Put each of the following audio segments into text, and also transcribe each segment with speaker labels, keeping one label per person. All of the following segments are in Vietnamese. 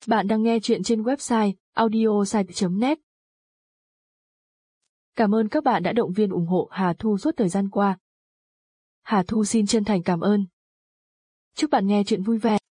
Speaker 1: Bạn đang nghe chuyện trên website audiosite.net. Cảm ơn các bạn đã động viên ủng hộ Hà Thu suốt thời gian qua. Hà Thu xin chân thành cảm ơn. Chúc bạn nghe chuyện vui vẻ.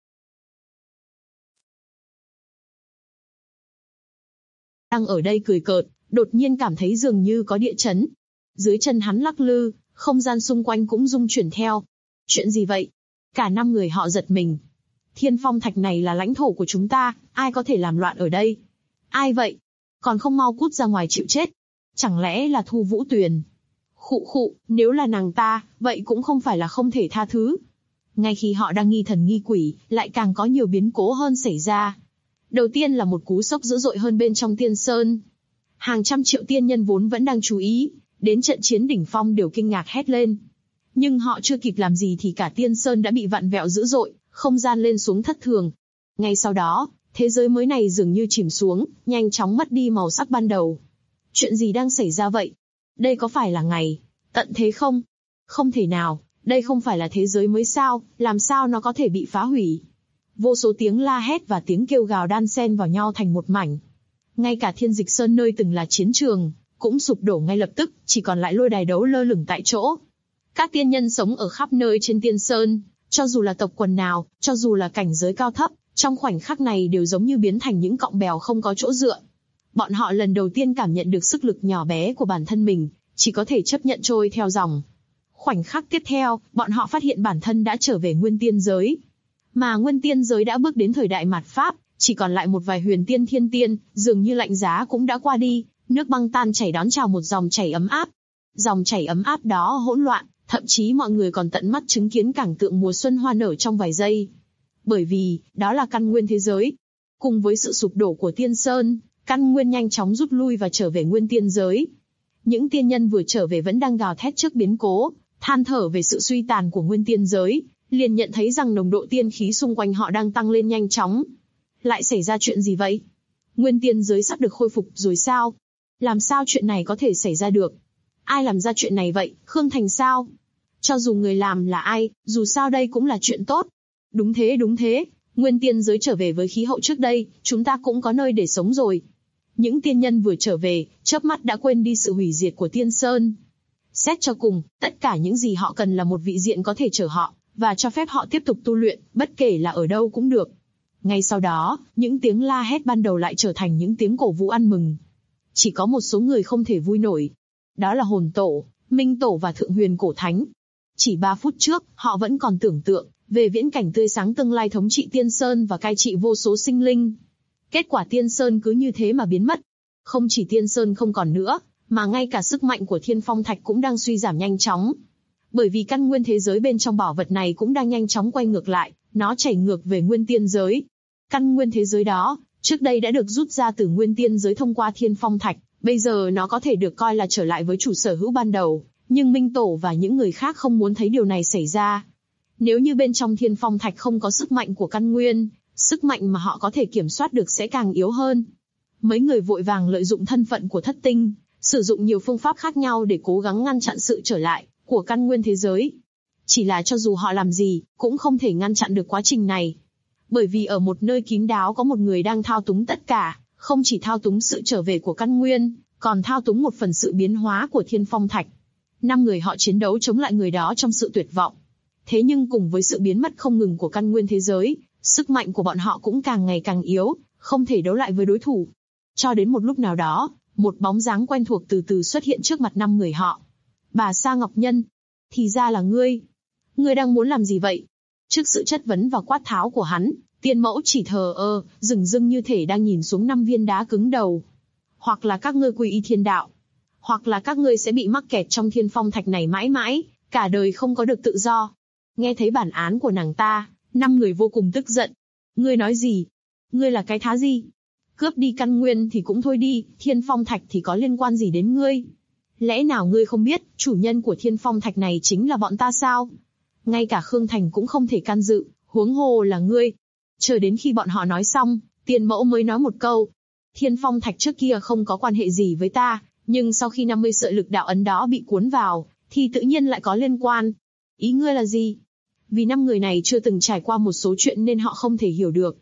Speaker 2: Đang ở đây cười cợt, đột nhiên cảm thấy dường như có địa chấn. Dưới chân hắn lắc lư, không gian xung quanh cũng rung chuyển theo. Chuyện gì vậy? Cả 5 người họ giật mình. Thiên Phong Thạch này là lãnh thổ của chúng ta, ai có thể làm loạn ở đây? Ai vậy? Còn không mau cút ra ngoài chịu chết. Chẳng lẽ là Thu Vũ Tuyền? Khụ khụ, nếu là nàng ta, vậy cũng không phải là không thể tha thứ. Ngay khi họ đang nghi thần nghi quỷ, lại càng có nhiều biến cố hơn xảy ra. Đầu tiên là một cú sốc dữ dội hơn bên trong Tiên Sơn. Hàng trăm triệu tiên nhân vốn vẫn đang chú ý, đến trận chiến đỉnh phong đều kinh ngạc hét lên. Nhưng họ chưa kịp làm gì thì cả Tiên Sơn đã bị vặn vẹo dữ dội, không gian lên xuống thất thường. Ngay sau đó, thế giới mới này dường như chìm xuống, nhanh chóng mất đi màu sắc ban đầu. Chuyện gì đang xảy ra vậy? Đây có phải là ngày tận thế không? Không thể nào, đây không phải là thế giới mới sao, làm sao nó có thể bị phá hủy? Vô số tiếng la hét và tiếng kêu gào đan xen vào nhau thành một mảnh. Ngay cả Thiên Dịch Sơn nơi từng là chiến trường, cũng sụp đổ ngay lập tức, chỉ còn lại lôi đài đấu lơ lửng tại chỗ. Các tiên nhân sống ở khắp nơi trên Tiên Sơn, cho dù là tộc quần nào, cho dù là cảnh giới cao thấp, trong khoảnh khắc này đều giống như biến thành những cọng bèo không có chỗ dựa. Bọn họ lần đầu tiên cảm nhận được sức lực nhỏ bé của bản thân mình, chỉ có thể chấp nhận trôi theo dòng. Khoảnh khắc tiếp theo, bọn họ phát hiện bản thân đã trở về Nguyên Tiên giới. Mà Nguyên Tiên giới đã bước đến thời đại mạt Pháp, chỉ còn lại một vài huyền tiên thiên tiên, dường như lạnh giá cũng đã qua đi, nước băng tan chảy đón chào một dòng chảy ấm áp. Dòng chảy ấm áp đó hỗn loạn, thậm chí mọi người còn tận mắt chứng kiến cảnh tượng mùa xuân hoa nở trong vài giây. Bởi vì, đó là căn nguyên thế giới. Cùng với sự sụp đổ của Tiên Sơn, căn nguyên nhanh chóng rút lui và trở về Nguyên Tiên giới. Những tiên nhân vừa trở về vẫn đang gào thét trước biến cố, than thở về sự suy tàn của Nguyên Tiên giới, liền nhận thấy rằng nồng độ tiên khí xung quanh họ đang tăng lên nhanh chóng. Lại xảy ra chuyện gì vậy? Nguyên Tiên giới sắp được khôi phục rồi sao? Làm sao chuyện này có thể xảy ra được? Ai làm ra chuyện này vậy? Khương Thành sao? Cho dù người làm là ai, dù sao đây cũng là chuyện tốt. Đúng thế, Nguyên Tiên giới trở về với khí hậu trước đây, chúng ta cũng có nơi để sống rồi. Những tiên nhân vừa trở về, chớp mắt đã quên đi sự hủy diệt của Tiên Sơn. Xét cho cùng, tất cả những gì họ cần là một vị diện có thể chở họ, và cho phép họ tiếp tục tu luyện, bất kể là ở đâu cũng được. Ngay sau đó, những tiếng la hét ban đầu lại trở thành những tiếng cổ vũ ăn mừng. Chỉ có một số người không thể vui nổi. Đó là Hồn Tổ, Minh Tổ và Thượng Huyền Cổ Thánh. Chỉ 3 phút trước, họ vẫn còn tưởng tượng về viễn cảnh tươi sáng tương lai thống trị Tiên Sơn và cai trị vô số sinh linh. Kết quả Tiên Sơn cứ như thế mà biến mất. Không chỉ Tiên Sơn không còn nữa, mà ngay cả sức mạnh của Thiên Phong Thạch cũng đang suy giảm nhanh chóng. Bởi vì căn nguyên thế giới bên trong bảo vật này cũng đang nhanh chóng quay ngược lại, nó chảy ngược về Nguyên Tiên giới. Căn nguyên thế giới đó, trước đây đã được rút ra từ Nguyên Tiên giới thông qua Thiên Phong Thạch, bây giờ nó có thể được coi là trở lại với chủ sở hữu ban đầu, nhưng Minh Tổ và những người khác không muốn thấy điều này xảy ra. Nếu như bên trong Thiên Phong Thạch không có sức mạnh của căn nguyên, sức mạnh mà họ có thể kiểm soát được sẽ càng yếu hơn. Mấy người vội vàng lợi dụng thân phận của Thất Tinh, sử dụng nhiều phương pháp khác nhau để cố gắng ngăn chặn sự trở lại của căn nguyên thế giới. Chỉ là cho dù họ làm gì, cũng không thể ngăn chặn được quá trình này. Bởi vì ở một nơi kín đáo có một người đang thao túng tất cả, không chỉ thao túng sự trở về của căn nguyên, còn thao túng một phần sự biến hóa của Thiên Phong Thạch. 5 người họ chiến đấu chống lại người đó trong sự tuyệt vọng. Thế nhưng cùng với sự biến mất không ngừng của căn nguyên thế giới, sức mạnh của bọn họ cũng càng ngày càng yếu, không thể đấu lại với đối thủ. Cho đến một lúc nào đó, một bóng dáng quen thuộc từ từ xuất hiện trước mặt 5 người họ. Bà Sa Ngọc Nhân. Thì ra là ngươi. Ngươi đang muốn làm gì vậy? Trước sự chất vấn và quát tháo của hắn, Tiên Mẫu chỉ thờ ơ, dửng dưng như thể đang nhìn xuống 5 viên đá cứng đầu. Hoặc là các ngươi quy y thiên đạo, hoặc là các ngươi sẽ bị mắc kẹt trong Thiên Phong Thạch này mãi mãi, cả đời không có được tự do. Nghe thấy bản án của nàng ta, 5 người vô cùng tức giận. Ngươi nói gì? Ngươi là cái thá gì? Cướp đi căn nguyên thì cũng thôi đi, Thiên Phong Thạch thì có liên quan gì đến ngươi? Lẽ nào ngươi không biết, chủ nhân của Thiên Phong Thạch này chính là bọn ta sao? Ngay cả Khương Thành cũng không thể can dự, huống hồ là ngươi. Chờ đến khi bọn họ nói xong, Tiên Mẫu mới nói một câu. Thiên Phong Thạch trước kia không có quan hệ gì với ta, nhưng sau khi 50 sợi lực đạo ấn đó bị cuốn vào, thì tự nhiên lại có liên quan. Ý ngươi là gì? Vì 5 người này chưa từng trải qua một số chuyện nên họ không thể hiểu được.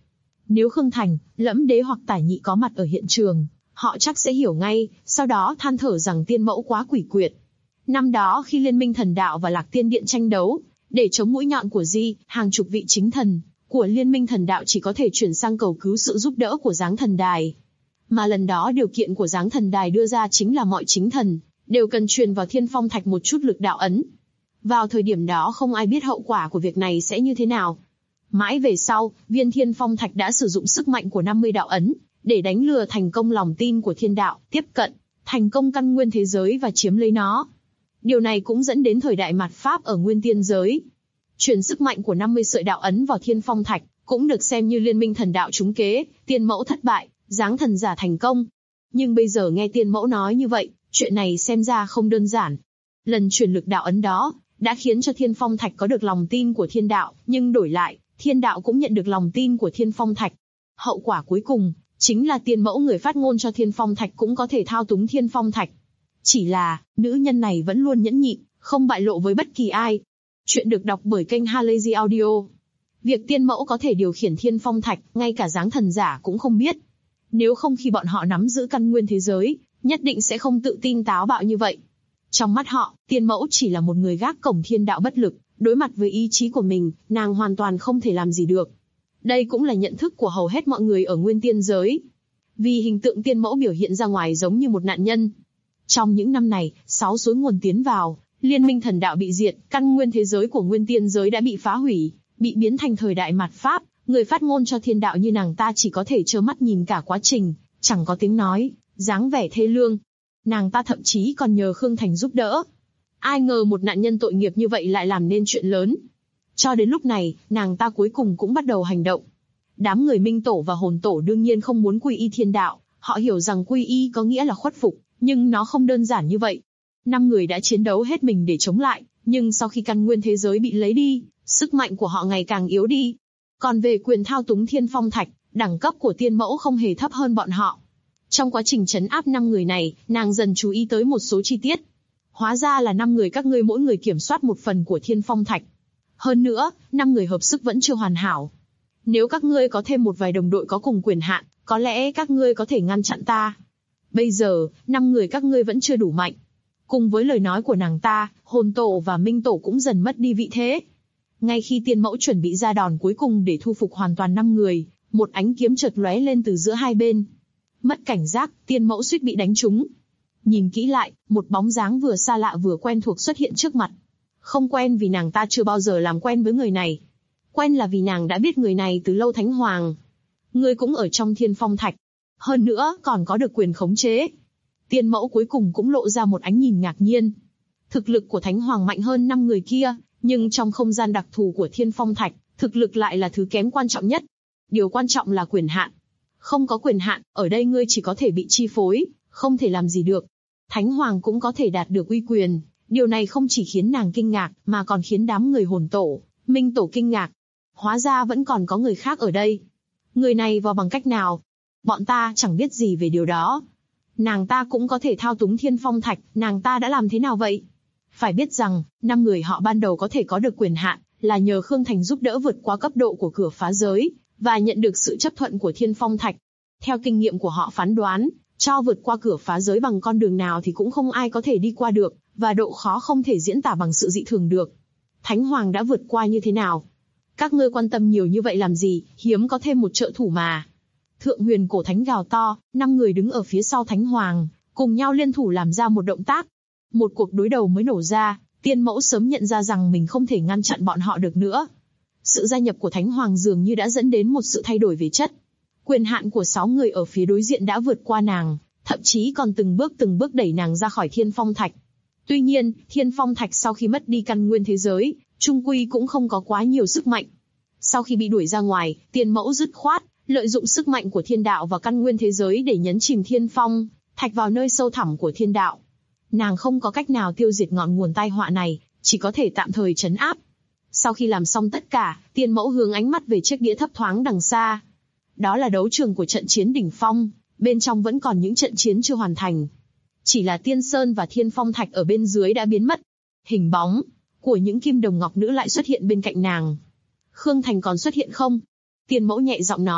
Speaker 2: Nếu Khương Thành, Lẫm Đế hoặc Tải Nhị có mặt ở hiện trường, họ chắc sẽ hiểu ngay, sau đó than thở rằng tiên mẫu quá quỷ quyệt. Năm đó khi Liên minh Thần Đạo và Lạc Tiên Điện tranh đấu, để chống mũi nhọn của hàng chục vị chính thần của Liên minh Thần Đạo chỉ có thể chuyển sang cầu cứu sự giúp đỡ của Giáng Thần Đài. Mà lần đó điều kiện của Giáng Thần Đài đưa ra chính là mọi chính thần đều cần truyền vào Thiên Phong Thạch một chút lực đạo ấn. Vào thời điểm đó không ai biết hậu quả của việc này sẽ như thế nào. Mãi về sau, viên Thiên Phong Thạch đã sử dụng sức mạnh của 50 đạo ấn, để đánh lừa thành công lòng tin của thiên đạo, tiếp cận, thành công căn nguyên thế giới và chiếm lấy nó. Điều này cũng dẫn đến thời đại mạt Pháp ở nguyên tiên giới. Truyền sức mạnh của 50 sợi đạo ấn vào Thiên Phong Thạch, cũng được xem như Liên minh Thần Đạo trúng kế, tiên mẫu thất bại, Giáng thần giả thành công. Nhưng bây giờ nghe tiên mẫu nói như vậy, chuyện này xem ra không đơn giản. Lần truyền lực đạo ấn đó, đã khiến cho Thiên Phong Thạch có được lòng tin của thiên đạo, nhưng đổi lại, thiên đạo cũng nhận được lòng tin của Thiên Phong Thạch. Hậu quả cuối cùng, chính là tiên mẫu người phát ngôn cho Thiên Phong Thạch cũng có thể thao túng Thiên Phong Thạch. Chỉ là, nữ nhân này vẫn luôn nhẫn nhịn, không bại lộ với bất kỳ ai. Chuyện được đọc bởi kênh Halazy Audio. Việc tiên mẫu có thể điều khiển Thiên Phong Thạch, ngay cả Giáng thần giả cũng không biết. Nếu không khi bọn họ nắm giữ căn nguyên thế giới, nhất định sẽ không tự tin táo bạo như vậy. Trong mắt họ, tiên mẫu chỉ là một người gác cổng thiên đạo bất lực, đối mặt với ý chí của mình, nàng hoàn toàn không thể làm gì được. Đây cũng là nhận thức của hầu hết mọi người ở nguyên tiên giới. Vì hình tượng tiên mẫu biểu hiện ra ngoài giống như một nạn nhân. Trong những năm này, 6 suối nguồn tiến vào, Liên minh Thần Đạo bị diệt, căn nguyên thế giới của nguyên tiên giới đã bị phá hủy, bị biến thành thời đại mạt Pháp. Người phát ngôn cho thiên đạo như nàng ta chỉ có thể trơ mắt nhìn cả quá trình, chẳng có tiếng nói, dáng vẻ thê lương. Nàng ta thậm chí còn nhờ Khương Thành giúp đỡ. Ai ngờ một nạn nhân tội nghiệp như vậy lại làm nên chuyện lớn. Cho đến lúc này, nàng ta cuối cùng cũng bắt đầu hành động. Đám người Minh Tổ và Hồn Tổ đương nhiên không muốn quy y thiên đạo, họ hiểu rằng quy y có nghĩa là khuất phục, nhưng nó không đơn giản như vậy. 5 người đã chiến đấu hết mình để chống lại, nhưng sau khi căn nguyên thế giới bị lấy đi, sức mạnh của họ ngày càng yếu đi. Còn về quyền thao túng Thiên Phong Thạch, đẳng cấp của tiên mẫu không hề thấp hơn bọn họ. Trong quá trình trấn áp 5 người này, nàng dần chú ý tới một số chi tiết. Hóa ra là 5 người các ngươi mỗi người kiểm soát một phần của Thiên Phong Thạch. Hơn nữa, 5 người hợp sức vẫn chưa hoàn hảo. Nếu các ngươi có thêm một vài đồng đội có cùng quyền hạn, có lẽ các ngươi có thể ngăn chặn ta. Bây giờ, 5 người các ngươi vẫn chưa đủ mạnh. Cùng với lời nói của nàng ta, Hồn Tổ và Minh Tổ cũng dần mất đi vị thế. Ngay khi tiên mẫu chuẩn bị ra đòn cuối cùng để thu phục hoàn toàn 5 người, một ánh kiếm chợt lóe lên từ giữa hai bên. Mất cảnh giác, tiên mẫu suýt bị đánh trúng. Nhìn kỹ lại, một bóng dáng vừa xa lạ vừa quen thuộc xuất hiện trước mặt. Không quen vì nàng ta chưa bao giờ làm quen với người này. Quen là vì nàng đã biết người này từ lâu. Thánh Hoàng. Ngươi cũng ở trong Thiên Phong Thạch. Hơn nữa, còn có được quyền khống chế. Tiên mẫu cuối cùng cũng lộ ra một ánh nhìn ngạc nhiên. Thực lực của Thánh Hoàng mạnh hơn 5 người kia, nhưng trong không gian đặc thù của Thiên Phong Thạch, thực lực lại là thứ kém quan trọng nhất. Điều quan trọng là quyền hạn. Không có quyền hạn, ở đây ngươi chỉ có thể bị chi phối, không thể làm gì được. Thánh Hoàng cũng có thể đạt được uy quyền. Điều này không chỉ khiến nàng kinh ngạc, mà còn khiến đám người Hồn Tổ, Minh Tổ kinh ngạc. Hóa ra vẫn còn có người khác ở đây. Người này vào bằng cách nào? Bọn ta chẳng biết gì về điều đó. Nàng ta cũng có thể thao túng Thiên Phong Thạch, nàng ta đã làm thế nào vậy? Phải biết rằng, 5 người họ ban đầu có thể có được quyền hạn, là nhờ Khương Thành giúp đỡ vượt qua cấp độ của cửa phá giới, và nhận được sự chấp thuận của Thiên Phong Thạch. Theo kinh nghiệm của họ phán đoán, cho vượt qua cửa phá giới bằng con đường nào thì cũng không ai có thể đi qua được, và độ khó không thể diễn tả bằng sự dị thường được. Thánh Hoàng đã vượt qua như thế nào? Các ngươi quan tâm nhiều như vậy làm gì, hiếm có thêm một trợ thủ mà. Thượng Huyền Cổ Thánh gào to, 5 người đứng ở phía sau Thánh Hoàng, cùng nhau liên thủ làm ra một động tác. Một cuộc đối đầu mới nổ ra, tiên mẫu sớm nhận ra rằng mình không thể ngăn chặn bọn họ được nữa. Sự gia nhập của Thánh Hoàng dường như đã dẫn đến một sự thay đổi về chất. Quyền hạn của 6 người ở phía đối diện đã vượt qua nàng, thậm chí còn từng bước đẩy nàng ra khỏi Thiên Phong Thạch. Tuy nhiên, Thiên Phong Thạch sau khi mất đi căn nguyên thế giới, chung quy cũng không có quá nhiều sức mạnh. Sau khi bị đuổi ra ngoài, tiên mẫu dứt khoát, lợi dụng sức mạnh của thiên đạo và căn nguyên thế giới để nhấn chìm Thiên Phong Thạch vào nơi sâu thẳm của thiên đạo. Nàng không có cách nào tiêu diệt ngọn nguồn tai họa này, chỉ có thể tạm thời trấn áp. Sau khi làm xong tất cả, tiên mẫu hướng ánh mắt về chiếc đĩa thấp thoáng đằng xa. Đó là đấu trường của trận chiến đỉnh phong, bên trong vẫn còn những trận chiến chưa hoàn thành. Chỉ là Tiên Sơn và Thiên Phong Thạch ở bên dưới đã biến mất. Hình bóng của những kim đồng ngọc nữ lại xuất hiện bên cạnh nàng. Khương Thành còn xuất hiện không? Tiên mẫu nhẹ giọng nói,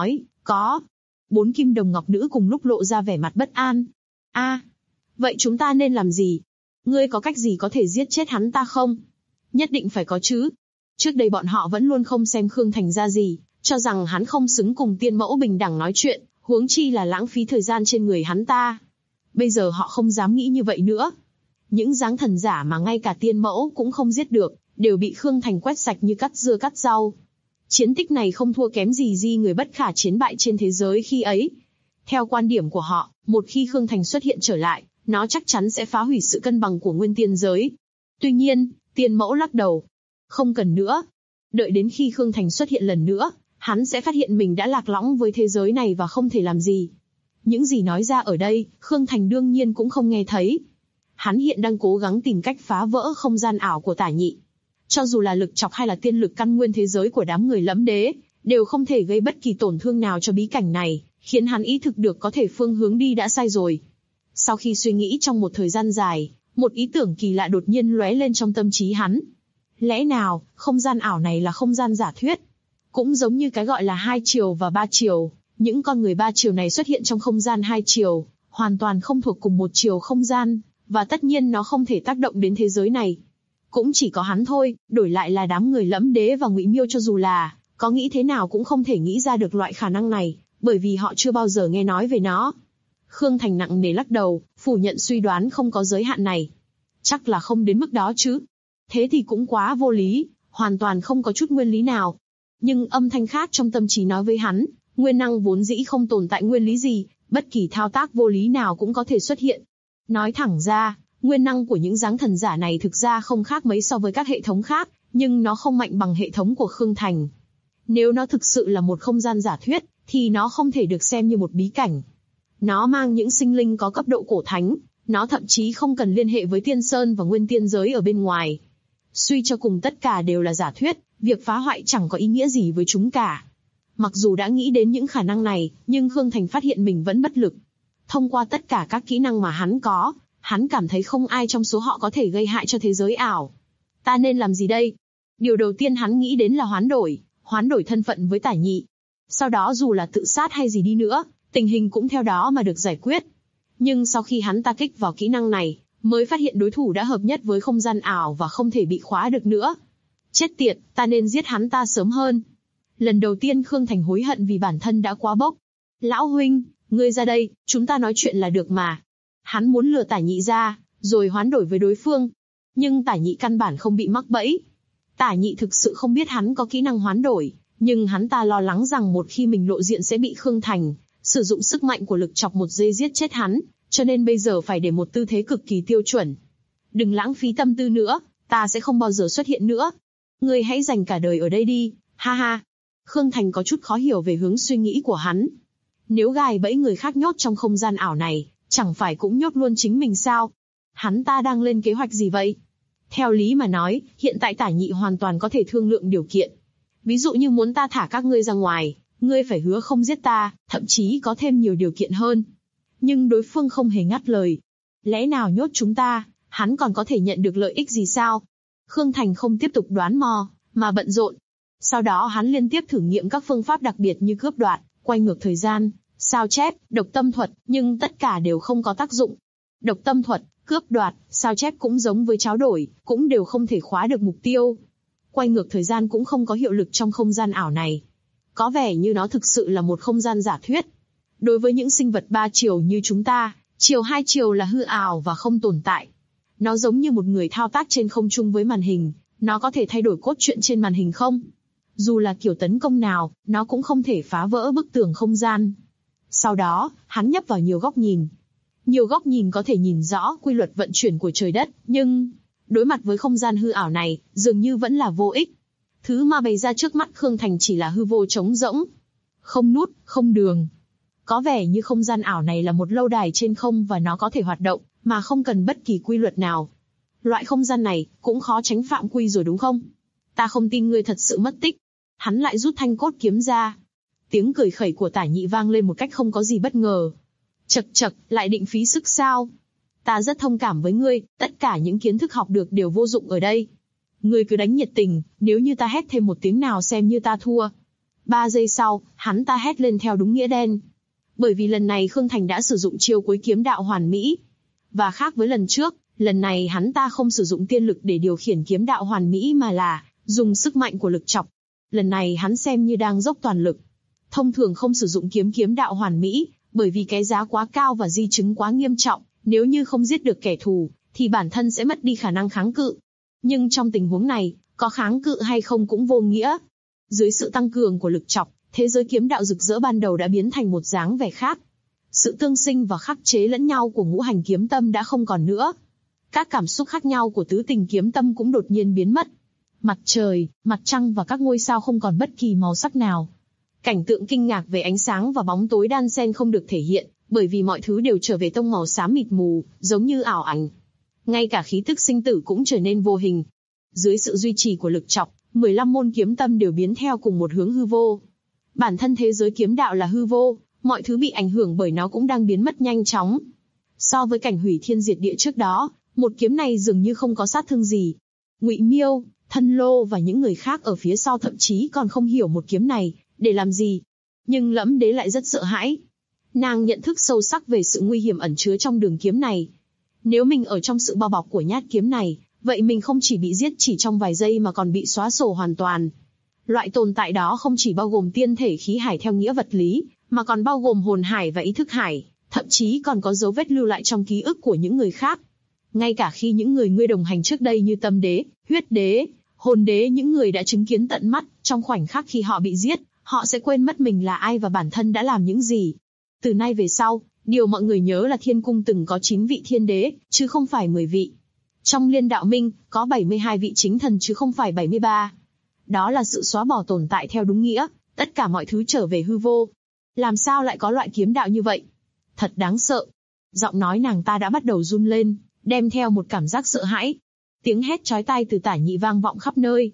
Speaker 2: Có. 4 kim đồng ngọc nữ cùng lúc lộ ra vẻ mặt bất an. Vậy chúng ta nên làm gì? Ngươi có cách gì có thể giết chết hắn ta không? Nhất định phải có chứ. Trước đây bọn họ vẫn luôn không xem Khương Thành ra gì, cho rằng hắn không xứng cùng tiên mẫu bình đẳng nói chuyện, huống chi là lãng phí thời gian trên người hắn ta. Bây giờ họ không dám nghĩ như vậy nữa. Những dáng thần giả mà ngay cả tiên mẫu cũng không giết được, đều bị Khương Thành quét sạch như cắt dưa cắt rau. Chiến tích này không thua kém gì Di người bất khả chiến bại trên thế giới khi ấy. Theo quan điểm của họ, một khi Khương Thành xuất hiện trở lại, nó chắc chắn sẽ phá hủy sự cân bằng của nguyên tiên giới. Tuy nhiên, tiên mẫu lắc đầu. Không cần nữa. Đợi đến khi Khương Thành xuất hiện lần nữa, hắn sẽ phát hiện mình đã lạc lõng với thế giới này và không thể làm gì. Những gì nói ra ở đây, Khương Thành đương nhiên cũng không nghe thấy. Hắn hiện đang cố gắng tìm cách phá vỡ không gian ảo của Tả Nhị. Cho dù là lực chọc hay là tiên lực căn nguyên thế giới của đám người Lẫm Đế, đều không thể gây bất kỳ tổn thương nào cho bí cảnh này, khiến hắn ý thức được có thể phương hướng đi đã sai rồi. Sau khi suy nghĩ trong một thời gian dài, một ý tưởng kỳ lạ đột nhiên lóe lên trong tâm trí hắn. Lẽ nào, không gian ảo này là không gian giả thuyết? Cũng giống như cái gọi là 2 chiều và 3 chiều, những con người 3 chiều này xuất hiện trong không gian 2 chiều, hoàn toàn không thuộc cùng một chiều không gian, và tất nhiên nó không thể tác động đến thế giới này. Cũng chỉ có hắn thôi, đổi lại là đám người Lẫm Đế và Ngụy Miêu cho dù là có nghĩ thế nào cũng không thể nghĩ ra được loại khả năng này, bởi vì họ chưa bao giờ nghe nói về nó. Khương Thành nặng nề lắc đầu, phủ nhận suy đoán không có giới hạn này. Chắc là không đến mức đó chứ. Thế thì cũng quá vô lý, hoàn toàn không có chút nguyên lý nào. Nhưng âm thanh khác trong tâm trí nói với hắn, nguyên năng vốn dĩ không tồn tại nguyên lý gì, bất kỳ thao tác vô lý nào cũng có thể xuất hiện. Nói thẳng ra, nguyên năng của những dáng thần giả này thực ra không khác mấy so với các hệ thống khác, nhưng nó không mạnh bằng hệ thống của Khương Thành. Nếu nó thực sự là một không gian giả thuyết, thì nó không thể được xem như một bí cảnh. Nó mang những sinh linh có cấp độ cổ thánh, nó thậm chí không cần liên hệ với tiên sơn và nguyên tiên giới ở bên ngoài. Suy cho cùng tất cả đều là giả thuyết, việc phá hoại chẳng có ý nghĩa gì với chúng cả. Mặc dù đã nghĩ đến những khả năng này, nhưng Khương Thành phát hiện mình vẫn bất lực. Thông qua tất cả các kỹ năng mà hắn có, hắn cảm thấy không ai trong số họ có thể gây hại cho thế giới ảo. Ta nên làm gì đây? Điều đầu tiên hắn nghĩ đến là hoán đổi thân phận với Tả Nhị. Sau đó dù là tự sát hay gì đi nữa, tình hình cũng theo đó mà được giải quyết. Nhưng sau khi hắn ta kích vào kỹ năng này, mới phát hiện đối thủ đã hợp nhất với không gian ảo và không thể bị khóa được nữa. Chết tiệt, ta nên giết hắn ta sớm hơn. Lần đầu tiên Khương Thành hối hận vì bản thân đã quá bốc. Lão huynh, ngươi ra đây, chúng ta nói chuyện là được mà. Hắn muốn lừa Tả Nhị ra, rồi hoán đổi với đối phương. Nhưng Tả Nhị căn bản không bị mắc bẫy. Tả Nhị thực sự không biết hắn có kỹ năng hoán đổi, nhưng hắn ta lo lắng rằng một khi mình lộ diện sẽ bị Khương Thành sử dụng sức mạnh của lực chọc một giây giết chết hắn, cho nên bây giờ phải để một tư thế cực kỳ tiêu chuẩn. Đừng lãng phí tâm tư nữa, ta sẽ không bao giờ xuất hiện nữa. Ngươi hãy dành cả đời ở đây đi, ha ha. Khương Thành có chút khó hiểu về hướng suy nghĩ của hắn. Nếu gài bẫy người khác nhốt trong không gian ảo này, chẳng phải cũng nhốt luôn chính mình sao? Hắn ta đang lên kế hoạch gì vậy? Theo lý mà nói, hiện tại Tả Nhị hoàn toàn có thể thương lượng điều kiện. Ví dụ như muốn ta thả các ngươi ra ngoài, ngươi phải hứa không giết ta, thậm chí có thêm nhiều điều kiện hơn. Nhưng đối phương không hề ngắt lời. Lẽ nào nhốt chúng ta, hắn còn có thể nhận được lợi ích gì sao? Khương Thành không tiếp tục đoán mò, mà bận rộn. Sau đó hắn liên tiếp thử nghiệm các phương pháp đặc biệt như cướp đoạt, quay ngược thời gian, sao chép, độc tâm thuật, nhưng tất cả đều không có tác dụng. Độc tâm thuật, cướp đoạt, sao chép cũng giống với tráo đổi, cũng đều không thể khóa được mục tiêu. Quay ngược thời gian cũng không có hiệu lực trong không gian ảo này. Có vẻ như nó thực sự là một không gian giả thuyết. Đối với những sinh vật 3 chiều như chúng ta, chiều 2 chiều là hư ảo và không tồn tại. Nó giống như một người thao tác trên không trung với màn hình, nó có thể thay đổi cốt truyện trên màn hình không? Dù là kiểu tấn công nào, nó cũng không thể phá vỡ bức tường không gian. Sau đó, hắn nhấp vào nhiều góc nhìn. Nhiều góc nhìn có thể nhìn rõ quy luật vận chuyển của trời đất, nhưng đối mặt với không gian hư ảo này, dường như vẫn là vô ích. Thứ mà bày ra trước mắt Khương Thành chỉ là hư vô trống rỗng. Không nút, không đường. Có vẻ như không gian ảo này là một lâu đài trên không và nó có thể hoạt động, mà không cần bất kỳ quy luật nào. Loại không gian này, cũng khó tránh phạm quy rồi đúng không? Ta không tin ngươi thật sự mất tích. Hắn lại rút thanh cốt kiếm ra. Tiếng cười khẩy của Tả Nhị vang lên một cách không có gì bất ngờ. Chậc chậc, lại định phí sức sao? Ta rất thông cảm với ngươi, tất cả những kiến thức học được đều vô dụng ở đây. Ngươi cứ đánh nhiệt tình, nếu như ta hét thêm một tiếng nào xem như ta thua. 3 giây sau, hắn ta hét lên theo đúng nghĩa đen. Bởi vì lần này Khương Thành đã sử dụng chiêu cuối kiếm đạo hoàn mỹ. Và khác với lần trước, lần này hắn ta không sử dụng tiên lực để điều khiển kiếm đạo hoàn mỹ mà là dùng sức mạnh của lực chọc. Lần này hắn xem như đang dốc toàn lực. Thông thường không sử dụng kiếm đạo hoàn mỹ, bởi vì cái giá quá cao và di chứng quá nghiêm trọng, nếu như không giết được kẻ thù, thì bản thân sẽ mất đi khả năng kháng cự. Nhưng trong tình huống này, có kháng cự hay không cũng vô nghĩa. Dưới sự tăng cường của lực chọc, thế giới kiếm đạo rực rỡ ban đầu đã biến thành một dáng vẻ khác. Sự tương sinh và khắc chế lẫn nhau của ngũ hành kiếm tâm đã không còn nữa. Các cảm xúc khác nhau của tứ tình kiếm tâm cũng đột nhiên biến mất. Mặt trời, mặt trăng và các ngôi sao không còn bất kỳ màu sắc nào. Cảnh tượng kinh ngạc về ánh sáng và bóng tối đan xen không được thể hiện, bởi vì mọi thứ đều trở về tông màu xám mịt mù, giống như ảo ảnh. Ngay cả khí tức sinh tử cũng trở nên vô hình. Dưới sự duy trì của lực chọc, 15 môn kiếm tâm đều biến theo cùng một hướng hư vô. Bản thân thế giới kiếm đạo là hư vô, mọi thứ bị ảnh hưởng bởi nó cũng đang biến mất nhanh chóng. So với cảnh hủy thiên diệt địa trước đó, một kiếm này dường như không có sát thương gì. Ngụy Miêu, Thân Lô và những người khác ở phía sau thậm chí còn không hiểu một kiếm này để làm gì. Nhưng Lẫm Đế lại rất sợ hãi. Nàng nhận thức sâu sắc về sự nguy hiểm ẩn chứa trong đường kiếm này. Nếu mình ở trong sự bao bọc của nhát kiếm này, vậy mình không chỉ bị giết chỉ trong vài giây mà còn bị xóa sổ hoàn toàn. Loại tồn tại đó không chỉ bao gồm tiên thể khí hải theo nghĩa vật lý, mà còn bao gồm hồn hải và ý thức hải, thậm chí còn có dấu vết lưu lại trong ký ức của những người khác. Ngay cả khi những người ngươi đồng hành trước đây như Tâm Đế, Huyết Đế, Hồn Đế, những người đã chứng kiến tận mắt, trong khoảnh khắc khi họ bị giết, họ sẽ quên mất mình là ai và bản thân đã làm những gì. Từ nay về sau, điều mọi người nhớ là Thiên Cung từng có 9 vị thiên đế, chứ không phải 10 vị. Trong Liên Đạo Minh, có 72 vị chính thần chứ không phải 73. Đó là sự xóa bỏ tồn tại theo đúng nghĩa, tất cả mọi thứ trở về hư vô. Làm sao lại có loại kiếm đạo như vậy? Thật đáng sợ. Giọng nói nàng ta đã bắt đầu run lên, đem theo một cảm giác sợ hãi. Tiếng hét chói tai từ Tả Nhị vang vọng khắp nơi.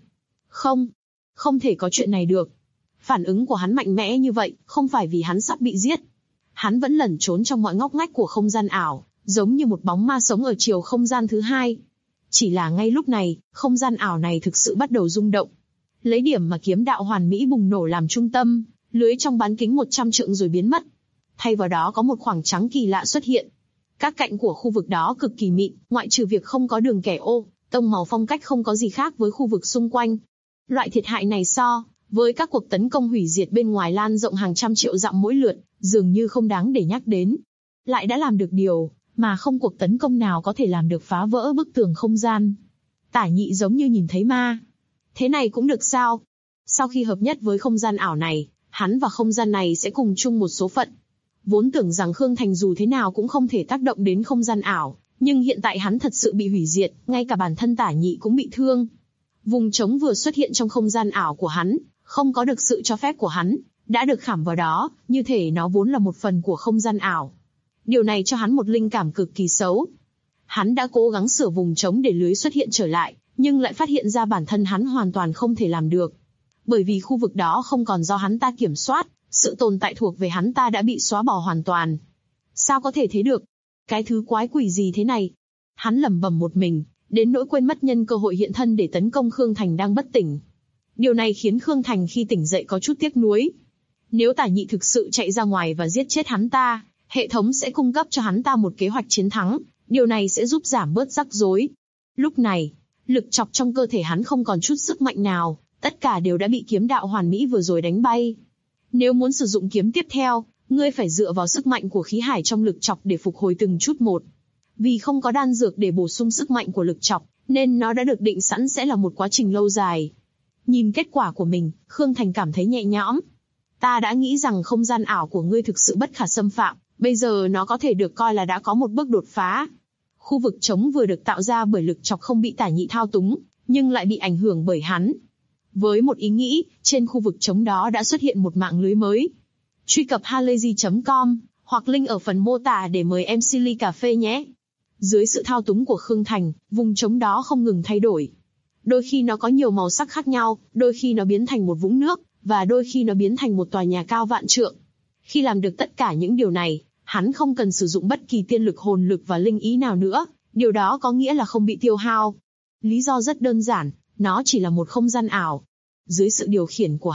Speaker 2: Không thể có chuyện này được. Phản ứng của hắn mạnh mẽ như vậy, không phải vì hắn sắp bị giết. Hắn vẫn lẩn trốn trong mọi ngóc ngách của không gian ảo, giống như một bóng ma sống ở chiều không gian thứ hai. Chỉ là ngay lúc này, không gian ảo này thực sự bắt đầu rung động. Lấy điểm mà kiếm đạo hoàn mỹ bùng nổ làm trung tâm, lưới trong bán kính 100 trượng rồi biến mất. Thay vào đó có một khoảng trắng kỳ lạ xuất hiện. Các cạnh của khu vực đó cực kỳ mịn, ngoại trừ việc không có đường kẻ ô, tông màu phong cách không có gì khác với khu vực xung quanh. Loại thiệt hại này so với các cuộc tấn công hủy diệt bên ngoài lan rộng hàng trăm triệu dặm mỗi lượt, dường như không đáng để nhắc đến. Lại đã làm được điều mà không cuộc tấn công nào có thể làm được, phá vỡ bức tường không gian. Tả Nhị giống như nhìn thấy ma. Thế này cũng được sao? Sau khi hợp nhất với không gian ảo này, hắn và không gian này sẽ cùng chung một số phận. Vốn tưởng rằng Khương Thành dù thế nào cũng không thể tác động đến không gian ảo, nhưng hiện tại hắn thật sự bị hủy diệt, ngay cả bản thân Tả Nhị cũng bị thương. Vùng trống vừa xuất hiện trong không gian ảo của hắn, không có được sự cho phép của hắn, đã được khảm vào đó, như thể nó vốn là một phần của không gian ảo. Điều này cho hắn một linh cảm cực kỳ xấu. Hắn đã cố gắng sửa vùng trống để lưới xuất hiện trở lại, nhưng lại phát hiện ra bản thân hắn hoàn toàn không thể làm được. Bởi vì khu vực đó không còn do hắn ta kiểm soát, sự tồn tại thuộc về hắn ta đã bị xóa bỏ hoàn toàn. Sao có thể thế được? Cái thứ quái quỷ gì thế này? Hắn lẩm bẩm một mình, đến nỗi quên mất nhân cơ hội hiện thân để tấn công Khương Thành đang bất tỉnh. Điều này khiến Khương Thành khi tỉnh dậy có chút tiếc nuối. Nếu Tả Nhị thực sự chạy ra ngoài và giết chết hắn ta, hệ thống sẽ cung cấp cho hắn ta một kế hoạch chiến thắng, điều này sẽ giúp giảm bớt rắc rối. Lúc này, lực chọc trong cơ thể hắn không còn chút sức mạnh nào, tất cả đều đã bị kiếm đạo hoàn mỹ vừa rồi đánh bay. Nếu muốn sử dụng kiếm tiếp theo, ngươi phải dựa vào sức mạnh của khí hải trong lực chọc để phục hồi từng chút một. Vì không có đan dược để bổ sung sức mạnh của lực chọc, nên nó đã được định sẵn sẽ là một quá trình lâu dài. Nhìn kết quả của mình, Khương Thành cảm thấy nhẹ nhõm. Ta đã nghĩ rằng không gian ảo của ngươi thực sự bất khả xâm phạm, bây giờ nó có thể được coi là đã có một bước đột phá. Khu vực trống vừa được tạo ra bởi lực chọc không bị Tả Nhị thao túng, nhưng lại bị ảnh hưởng bởi hắn. Với một ý nghĩ, trên khu vực trống đó đã xuất hiện một mạng lưới mới. Truy cập halayzi.com, hoặc link ở phần mô tả để mời MC ly cà phê nhé. Dưới sự thao túng của Khương Thành, vùng trống đó không ngừng thay đổi. Đôi khi nó có nhiều màu sắc khác nhau, đôi khi nó biến thành một vũng nước, và đôi khi nó biến thành một tòa nhà cao vạn trượng. Khi làm được tất cả những điều này, hắn không cần sử dụng bất kỳ tiên lực, hồn lực và linh ý nào nữa, điều đó có nghĩa là không bị tiêu hao. Lý do rất đơn giản, nó chỉ là một không gian ảo. Dưới sự điều khiển của hắn,